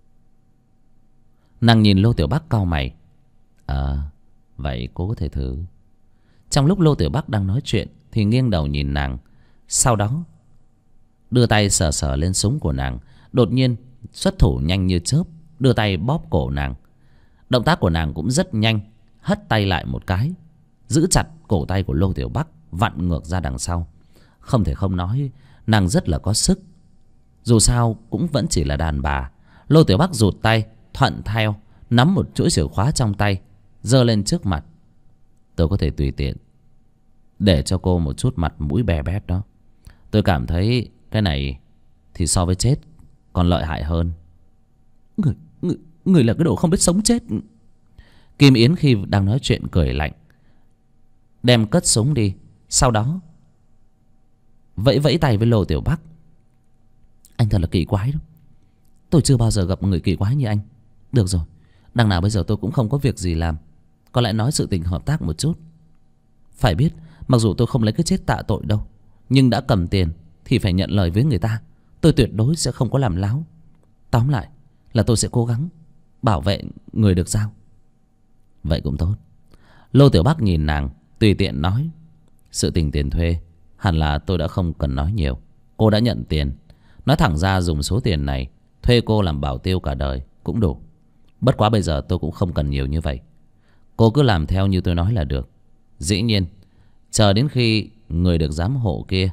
Nàng nhìn Lô Tiểu Bắc cau mày. Vậy cô có thể thử. Trong lúc Lô Tiểu Bắc đang nói chuyện thì nghiêng đầu nhìn nàng, sau đó đưa tay sờ sờ lên súng của nàng. Đột nhiên xuất thủ nhanh như chớp, đưa tay bóp cổ nàng. Động tác của nàng cũng rất nhanh, hất tay lại một cái, giữ chặt cổ tay của Lô Tiểu Bắc, vặn ngược ra đằng sau. Không thể không nói, nàng rất là có sức. Dù sao cũng vẫn chỉ là đàn bà. Lô Tiểu Bắc rụt tay, thuận theo, nắm một chuỗi chìa khóa trong tay, giơ lên trước mặt. Tôi có thể tùy tiện để cho cô một chút mặt mũi bè bét đó. Tôi cảm thấy cái này thì so với chết còn lợi hại hơn. Người là cái đồ không biết sống chết. Kim Yến khi đang nói chuyện cười lạnh, đem cất súng đi. Sau đó vẫy vẫy tay với Lô Tiểu Bắc. Anh thật là kỳ quái đó. Tôi chưa bao giờ gặp người kỳ quái như anh. Được rồi, đằng nào bây giờ tôi cũng không có việc gì làm, có lẽ nói sự tình hợp tác một chút. Phải biết, mặc dù tôi không lấy cái chết tạ tội đâu, nhưng đã cầm tiền thì phải nhận lời với người ta. Tôi tuyệt đối sẽ không có làm láo. Tóm lại là tôi sẽ cố gắng bảo vệ người được giao. Vậy cũng tốt. Lô Tiểu Bắc nhìn nàng, tùy tiện nói. Sự tình tiền thuê hẳn là tôi đã không cần nói nhiều. Cô đã nhận tiền. Nói thẳng ra dùng số tiền này thuê cô làm bảo tiêu cả đời cũng đủ. Bất quá bây giờ tôi cũng không cần nhiều như vậy. Cô cứ làm theo như tôi nói là được. Dĩ nhiên, chờ đến khi người được giám hộ kia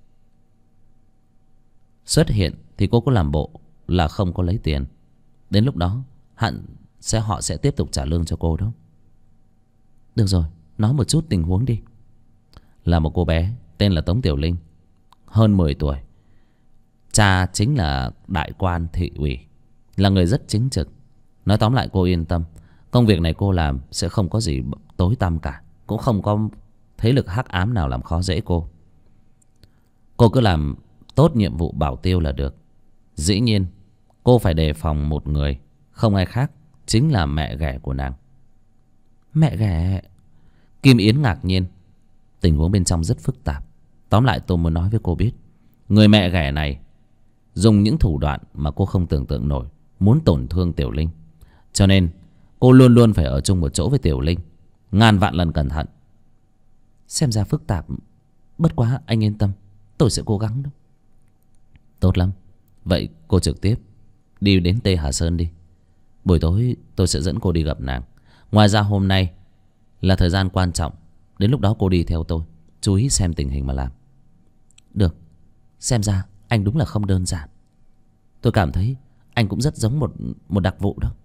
xuất hiện thì cô có làm bộ là không có lấy tiền. Đến lúc đó họ sẽ tiếp tục trả lương cho cô đó. Được rồi, nói một chút tình huống đi. Là một cô bé tên là Tống Tiểu Linh, hơn 10 tuổi. Cha chính là đại quan thị ủy, là người rất chính trực. Nói tóm lại cô yên tâm, công việc này cô làm sẽ không có gì tối tăm cả, cũng không có thế lực hắc ám nào làm khó dễ cô. Cô cứ làm tốt nhiệm vụ bảo tiêu là được. Dĩ nhiên cô phải đề phòng một người, không ai khác, chính là mẹ ghẻ của nàng. Mẹ ghẻ? Kim Yến ngạc nhiên. Tình huống bên trong rất phức tạp. Tóm lại tôi muốn nói với cô biết, người mẹ ghẻ này dùng những thủ đoạn mà cô không tưởng tượng nổi, muốn tổn thương Tiểu Linh. Cho nên cô luôn luôn phải ở chung một chỗ với Tiểu Linh, ngàn vạn lần cẩn thận. Xem ra phức tạp, bất quá anh yên tâm, tôi sẽ cố gắng đó. Tốt lắm. Vậy cô trực tiếp đi đến Tây Hà Sơn đi. Buổi tối tôi sẽ dẫn cô đi gặp nàng. Ngoài ra hôm nay là thời gian quan trọng, đến lúc đó cô đi theo tôi, chú ý xem tình hình mà làm. Được. Xem ra anh đúng là không đơn giản. Tôi cảm thấy anh cũng rất giống một đặc vụ đó.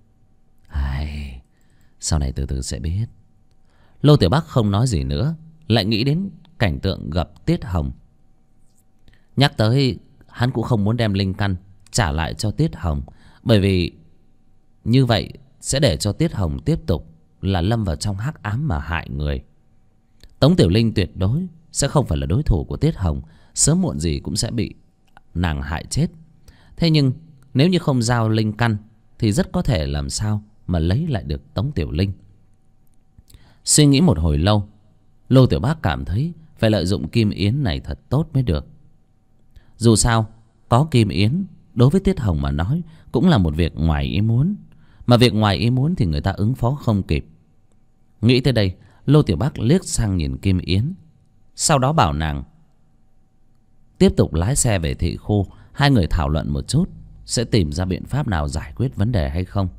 Sau này từ từ sẽ biết. Lô Tiểu Bắc không nói gì nữa, lại nghĩ đến cảnh tượng gặp Tiết Hồng. Nhắc tới hắn cũng không muốn đem linh căn trả lại cho Tiết Hồng, bởi vì như vậy sẽ để cho Tiết Hồng tiếp tục là lâm vào trong hắc ám mà hại người. Tống Tiểu Linh tuyệt đối sẽ không phải là đối thủ của Tiết Hồng, sớm muộn gì cũng sẽ bị nàng hại chết. Thế nhưng nếu như không giao linh căn thì rất có thể làm sao mà lấy lại được Tống Tiểu Linh. Suy nghĩ một hồi lâu, Lô Tiểu Bác cảm thấy phải lợi dụng Kim Yến này thật tốt mới được. Dù sao có Kim Yến đối với Tiết Hồng mà nói cũng là một việc ngoài ý muốn. Mà việc ngoài ý muốn thì người ta ứng phó không kịp. Nghĩ tới đây, Lô Tiểu Bác liếc sang nhìn Kim Yến, sau đó bảo nàng tiếp tục lái xe về thị khu. Hai người thảo luận một chút, sẽ tìm ra biện pháp nào giải quyết vấn đề hay không.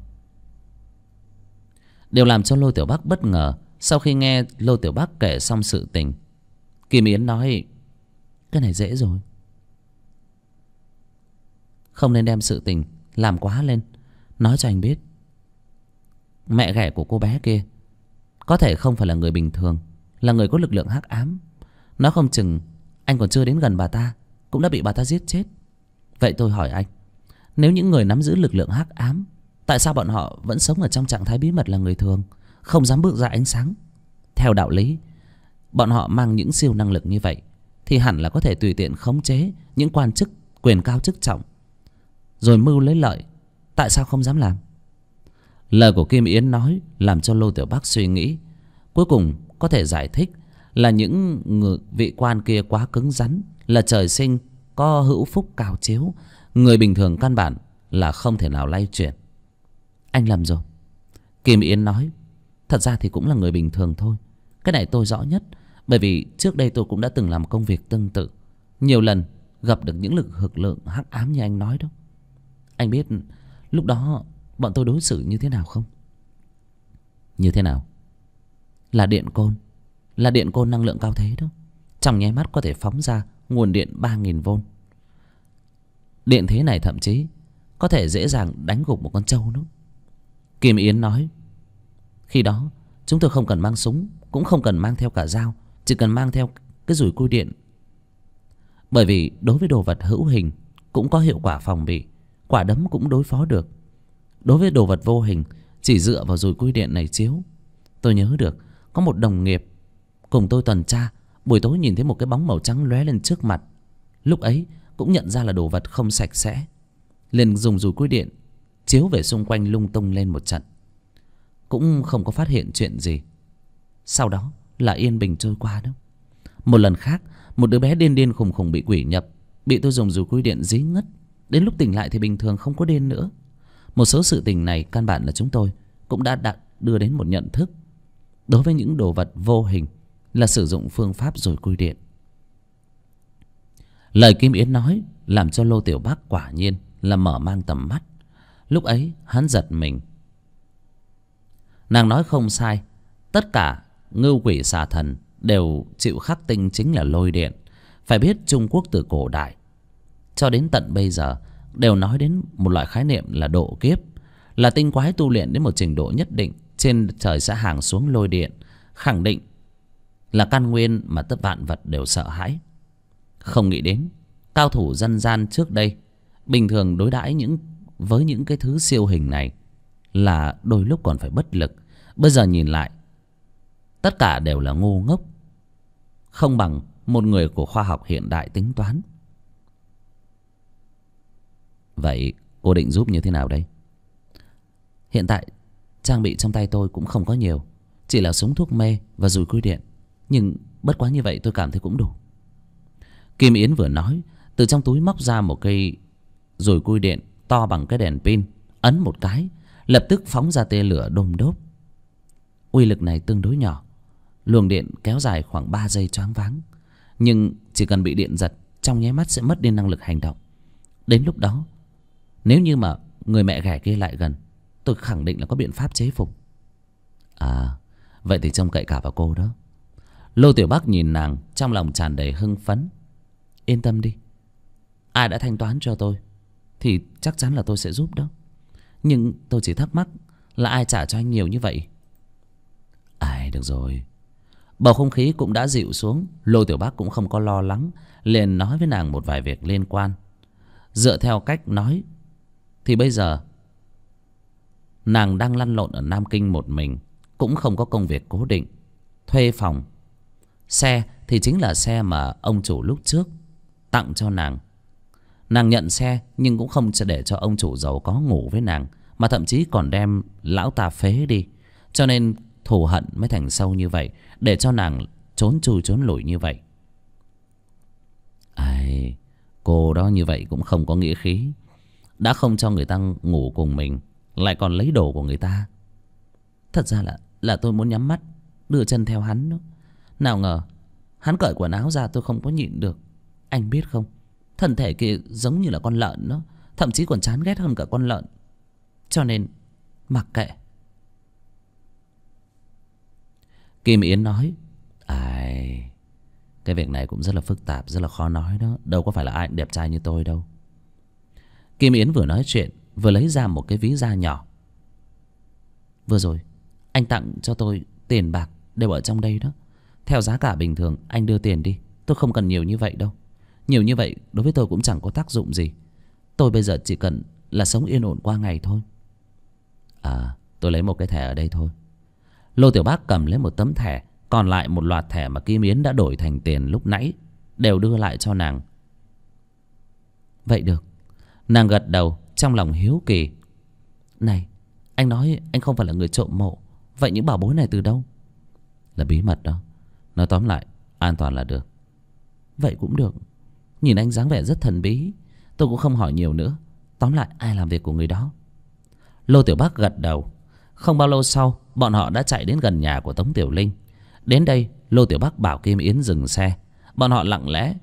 Điều làm cho Lô Tiểu Bác bất ngờ, sau khi nghe Lô Tiểu Bác kể xong sự tình, Kim Yến nói: cái này dễ rồi, không nên đem sự tình làm quá lên. Nói cho anh biết, mẹ ghẻ của cô bé kia có thể không phải là người bình thường, là người có lực lượng hắc ám. Nó không chừng anh còn chưa đến gần bà ta cũng đã bị bà ta giết chết. Vậy tôi hỏi anh, nếu những người nắm giữ lực lượng hắc ám, tại sao bọn họ vẫn sống ở trong trạng thái bí mật là người thường, không dám bước ra ánh sáng? Theo đạo lý, bọn họ mang những siêu năng lực như vậy thì hẳn là có thể tùy tiện khống chế những quan chức quyền cao chức trọng rồi mưu lấy lợi. Tại sao không dám làm? Lời của Kim Yến nói làm cho Lô Tiểu Bác suy nghĩ. Cuối cùng có thể giải thích là những vị quan kia quá cứng rắn, là trời sinh có hữu phúc cao chiếu, người bình thường căn bản là không thể nào lay chuyển. Anh lầm rồi, Kim Yến nói. Thật ra thì cũng là người bình thường thôi. Cái này tôi rõ nhất, bởi vì trước đây tôi cũng đã từng làm công việc tương tự, nhiều lần gặp được những lực lượng hắc ám như anh nói đó. Anh biết lúc đó bọn tôi đối xử như thế nào không? Như thế nào? Là điện côn, là điện côn năng lượng cao thế đó. Trong nháy mắt có thể phóng ra nguồn điện 3000V. Điện thế này thậm chí có thể dễ dàng đánh gục một con trâu đó. Kim Yến nói: khi đó chúng tôi không cần mang súng, cũng không cần mang theo cả dao, chỉ cần mang theo cái dùi cui điện. Bởi vì đối với đồ vật hữu hình cũng có hiệu quả phòng bị, quả đấm cũng đối phó được. Đối với đồ vật vô hình, chỉ dựa vào dùi cui điện này chiếu. Tôi nhớ được có một đồng nghiệp cùng tôi tuần tra, buổi tối nhìn thấy một cái bóng màu trắng lóe lên trước mặt. Lúc ấy cũng nhận ra là đồ vật không sạch sẽ, liền dùng dùi cui điện chiếu về xung quanh lung tung lên một trận, cũng không có phát hiện chuyện gì. Sau đó là yên bình trôi qua đó. Một lần khác, một đứa bé điên điên khùng khùng bị quỷ nhập, bị tôi dùng dùi cui điện dí ngất. Đến lúc tỉnh lại thì bình thường, không có điên nữa. Một số sự tình này căn bản là chúng tôi cũng đã đưa đến một nhận thức. Đối với những đồ vật vô hình là sử dụng phương pháp dùi cui điện. Lời Kim Yến nói làm cho Lô Tiểu Bác quả nhiên là mở mang tầm mắt. Lúc ấy hắn giật mình. Nàng nói không sai, tất cả ngưu quỷ xà thần đều chịu khắc tinh chính là lôi điện. Phải biết Trung Quốc từ cổ đại cho đến tận bây giờ đều nói đến một loại khái niệm là độ kiếp, là tinh quái tu luyện đến một trình độ nhất định, trên trời sẽ hàng xuống lôi điện, khẳng định là căn nguyên mà tất vạn vật đều sợ hãi. Không nghĩ đến cao thủ dân gian trước đây bình thường đối đãi với những cái thứ siêu hình này là đôi lúc còn phải bất lực. Bây giờ nhìn lại, tất cả đều là ngu ngốc, không bằng một người của khoa học hiện đại tính toán. Vậy cô định giúp như thế nào đây? Hiện tại trang bị trong tay tôi cũng không có nhiều, chỉ là súng thuốc mê và dùi cui điện. Nhưng bất quá như vậy tôi cảm thấy cũng đủ. Kim Yến vừa nói, từ trong túi móc ra một cây dùi cui điện to bằng cái đèn pin, ấn một cái lập tức phóng ra tia lửa đôm đốp. Uy lực này tương đối nhỏ, luồng điện kéo dài khoảng 3 giây choáng váng, nhưng chỉ cần bị điện giật, trong nháy mắt sẽ mất đi năng lực hành động. Đến lúc đó, nếu như mà người mẹ ghẻ kia lại gần, tôi khẳng định là có biện pháp chế phục. À, vậy thì trông cậy cả vào cô đó. Lô Tiểu Bác nhìn nàng, trong lòng tràn đầy hưng phấn. Yên tâm đi, ai đã thanh toán cho tôi thì chắc chắn là tôi sẽ giúp đó. Nhưng tôi chỉ thắc mắc là ai trả cho anh nhiều như vậy? Ai, được rồi. Bầu không khí cũng đã dịu xuống. Lô Tiểu Bác cũng không có lo lắng, liền nói với nàng một vài việc liên quan. Dựa theo cách nói thì bây giờ nàng đang lăn lộn ở Nam Kinh một mình, cũng không có công việc cố định, thuê phòng. Xe thì chính là xe mà ông chủ lúc trước tặng cho nàng. Nàng nhận xe nhưng cũng không để cho ông chủ giàu có ngủ với nàng, mà thậm chí còn đem lão ta phế đi. Cho nên thù hận mới thành sâu như vậy, để cho nàng trốn chui trốn lủi như vậy. Ai, Cô đó như vậy cũng không có nghĩa khí. Đã không cho người ta ngủ cùng mình, lại còn lấy đồ của người ta. Thật ra là tôi muốn nhắm mắt đưa chân theo hắn đó. Nào ngờ hắn cởi quần áo ra, tôi không có nhịn được. Anh biết không, thân thể kia giống như là con lợn đó, thậm chí còn chán ghét hơn cả con lợn. Cho nên mặc kệ. Kim Yến nói: Ai, cái việc này cũng rất là phức tạp, rất là khó nói đó. Đâu có phải là ai cũng đẹp trai như tôi đâu. Kim Yến vừa nói chuyện vừa lấy ra một cái ví da nhỏ. Vừa rồi anh tặng cho tôi tiền bạc đều ở trong đây đó. Theo giá cả bình thường anh đưa tiền đi, tôi không cần nhiều như vậy đâu. Nhiều như vậy đối với tôi cũng chẳng có tác dụng gì. Tôi bây giờ chỉ cần là sống yên ổn qua ngày thôi. À, tôi lấy một cái thẻ ở đây thôi. Lô Tiểu Bác cầm lấy một tấm thẻ, còn lại một loạt thẻ mà Kim Yến đã đổi thành tiền lúc nãy, đều đưa lại cho nàng. Vậy được. Nàng gật đầu, trong lòng hiếu kỳ. Này, anh nói anh không phải là người trộm mộ, vậy những bảo bối này từ đâu? Là bí mật đó. Nói tóm lại, an toàn là được. Vậy cũng được. Nhìn anh dáng vẻ rất thần bí, tôi cũng không hỏi nhiều nữa. Tóm lại ai làm việc của người đó? Lô Tiểu Bác gật đầu. Không bao lâu sau, bọn họ đã chạy đến gần nhà của Tống Tiểu Linh. Đến đây, Lô Tiểu Bác bảo Kim Yến dừng xe. Bọn họ lặng lẽ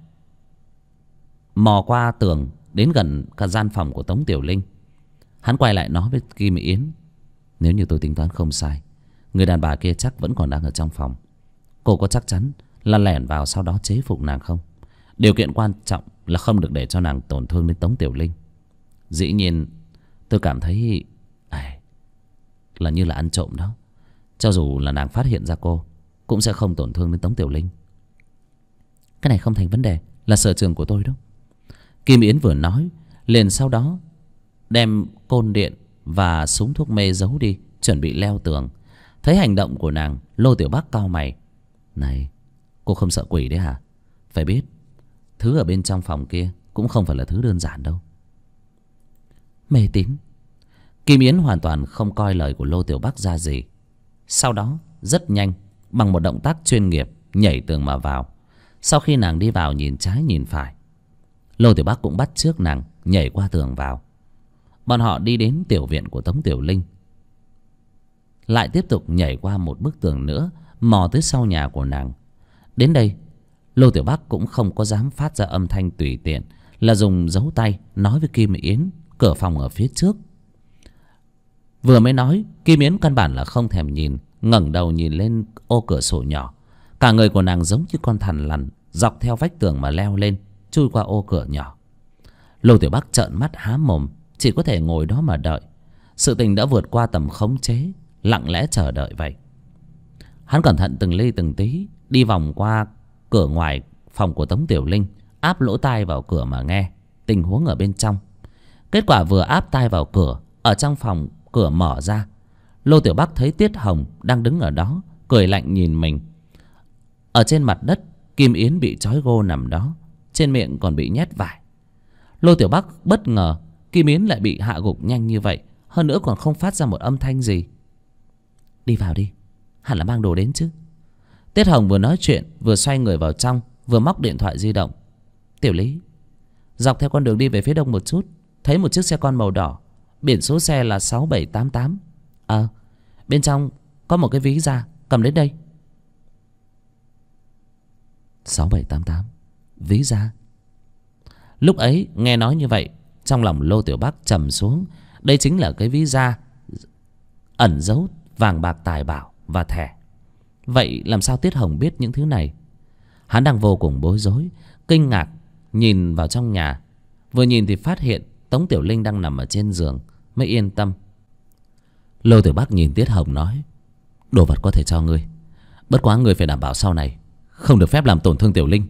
mò qua tường đến gần cả gian phòng của Tống Tiểu Linh. Hắn quay lại nói với Kim Yến: Nếu như tôi tính toán không sai, người đàn bà kia chắc vẫn còn đang ở trong phòng. Cô có chắc chắn là lẻn vào sau đó chế phục nàng không? Điều kiện quan trọng là không được để cho nàng tổn thương đến Tống Tiểu Linh. Dĩ nhiên tôi cảm thấy là như là ăn trộm đó. Cho dù là nàng phát hiện ra cô, cũng sẽ không tổn thương đến Tống Tiểu Linh. Cái này không thành vấn đề, là sở trường của tôi đó. Kim Yến vừa nói, liền sau đó đem côn điện và súng thuốc mê giấu đi, chuẩn bị leo tường. Thấy hành động của nàng, Lô Tiểu Bác cau mày: Này, cô không sợ quỷ đấy hả? Phải biết, thứ ở bên trong phòng kia cũng không phải là thứ đơn giản đâu. Mê tín. Kim Yến hoàn toàn không coi lời của Lô Tiểu Bác ra gì. Sau đó rất nhanh, bằng một động tác chuyên nghiệp, nhảy tường mà vào. Sau khi nàng đi vào nhìn trái nhìn phải, Lô Tiểu Bác cũng bắt chước nàng nhảy qua tường vào. Bọn họ đi đến tiểu viện của Tống Tiểu Linh, lại tiếp tục nhảy qua một bức tường nữa, mò tới sau nhà của nàng. Đến đây, Lô Tiểu Bác cũng không có dám phát ra âm thanh tùy tiện, là dùng dấu tay nói với Kim Yến cửa phòng ở phía trước. Vừa mới nói, Kim Yến căn bản là không thèm nhìn, ngẩng đầu nhìn lên ô cửa sổ nhỏ. Cả người của nàng giống như con thằn lằn, dọc theo vách tường mà leo lên, chui qua ô cửa nhỏ. Lô Tiểu Bác trợn mắt há mồm, chỉ có thể ngồi đó mà đợi. Sự tình đã vượt qua tầm khống chế, lặng lẽ chờ đợi vậy. Hắn cẩn thận từng ly từng tí đi vòng qua cửa ngoài phòng của Tống Tiểu Linh, áp lỗ tai vào cửa mà nghe tình huống ở bên trong. Kết quả vừa áp tai vào cửa, ở trong phòng cửa mở ra, Lô Tiểu Bác thấy Tiết Hồng đang đứng ở đó, cười lạnh nhìn mình. Ở trên mặt đất, Kim Yến bị trói gô nằm đó, trên miệng còn bị nhét vải. Lô Tiểu Bác bất ngờ Kim Yến lại bị hạ gục nhanh như vậy, hơn nữa còn không phát ra một âm thanh gì. Đi vào đi, hẳn là mang đồ đến chứ. Tiết Hồng vừa nói chuyện vừa xoay người vào trong, vừa móc điện thoại di động. Tiểu Lý, dọc theo con đường đi về phía đông một chút, thấy một chiếc xe con màu đỏ, biển số xe là 6788. Bên trong có một cái ví da, cầm đến đây. 6788 ví da. Lúc ấy nghe nói như vậy, trong lòng Lô Tiểu Bác trầm xuống. Đây chính là cái ví da ẩn giấu vàng bạc tài bảo và thẻ. Vậy làm sao Tiết Hồng biết những thứ này? Hắn đang vô cùng bối rối, kinh ngạc nhìn vào trong nhà. Vừa nhìn thì phát hiện Tống Tiểu Linh đang nằm ở trên giường, mới yên tâm. Lô Tiểu Bác nhìn Tiết Hồng nói: Đồ vật có thể cho ngươi, bất quá ngươi phải đảm bảo sau này không được phép làm tổn thương Tiểu Linh.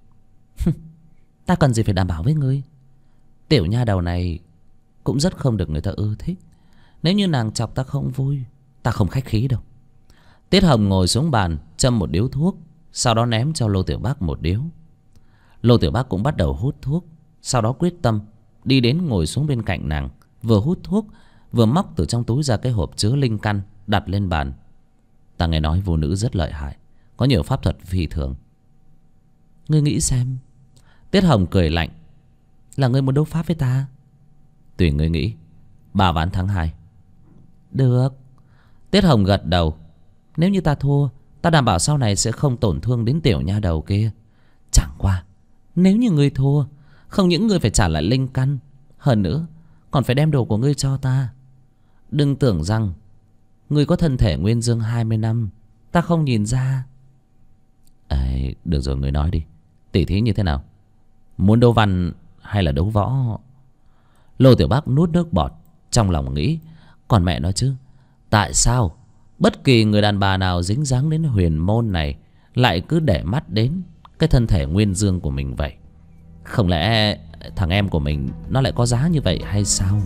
Ta cần gì phải đảm bảo với ngươi? Tiểu nha đầu này cũng rất không được người ta ưa thích. Nếu như nàng chọc ta không vui, ta không khách khí đâu. Tiết Hồng ngồi xuống bàn châm một điếu thuốc, sau đó ném cho Lô Tiểu Bác một điếu. Lô Tiểu Bác cũng bắt đầu hút thuốc, sau đó quyết tâm đi đến ngồi xuống bên cạnh nàng, vừa hút thuốc vừa móc từ trong túi ra cái hộp chứa linh căn, đặt lên bàn. Ta nghe nói vô nữ rất lợi hại, có nhiều pháp thuật phi thường. Ngươi nghĩ xem. Tiết Hồng cười lạnh: Là ngươi muốn đấu pháp với ta? Tùy ngươi nghĩ. 3 ván thắng 2. Được. Tiết Hồng gật đầu. Nếu như ta thua, ta đảm bảo sau này sẽ không tổn thương đến tiểu nha đầu kia. Chẳng qua, nếu như ngươi thua, không những ngươi phải trả lại linh căn, hơn nữa còn phải đem đồ của ngươi cho ta. Đừng tưởng rằng ngươi có thân thể nguyên dương 20 năm ta không nhìn ra. Được rồi, ngươi nói đi. Tỉ thí như thế nào? Muốn đấu văn hay là đấu võ? Lô Tiểu Bắc nuốt nước bọt, trong lòng nghĩ, còn mẹ nó chứ, tại sao bất kỳ người đàn bà nào dính dáng đến huyền môn này lại cứ để mắt đến cái thân thể nguyên dương của mình vậy? Không lẽ thằng em của mình nó lại có giá như vậy hay sao?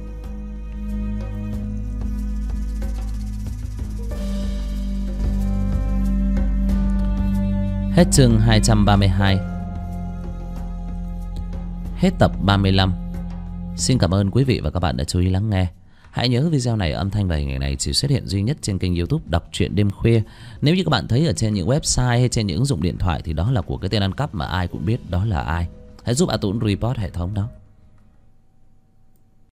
Hết chương 232. Hết tập 35. Xin cảm ơn quý vị và các bạn đã chú ý lắng nghe. Hãy nhớ video này, âm thanh và hình ảnh này chỉ xuất hiện duy nhất trên kênh YouTube Đọc Truyện Đêm Khuya. Nếu như các bạn thấy ở trên những website hay trên những ứng dụng điện thoại thì đó là của cái tên ăn cắp mà ai cũng biết đó là ai. Hãy giúp A Tũng report hệ thống đó.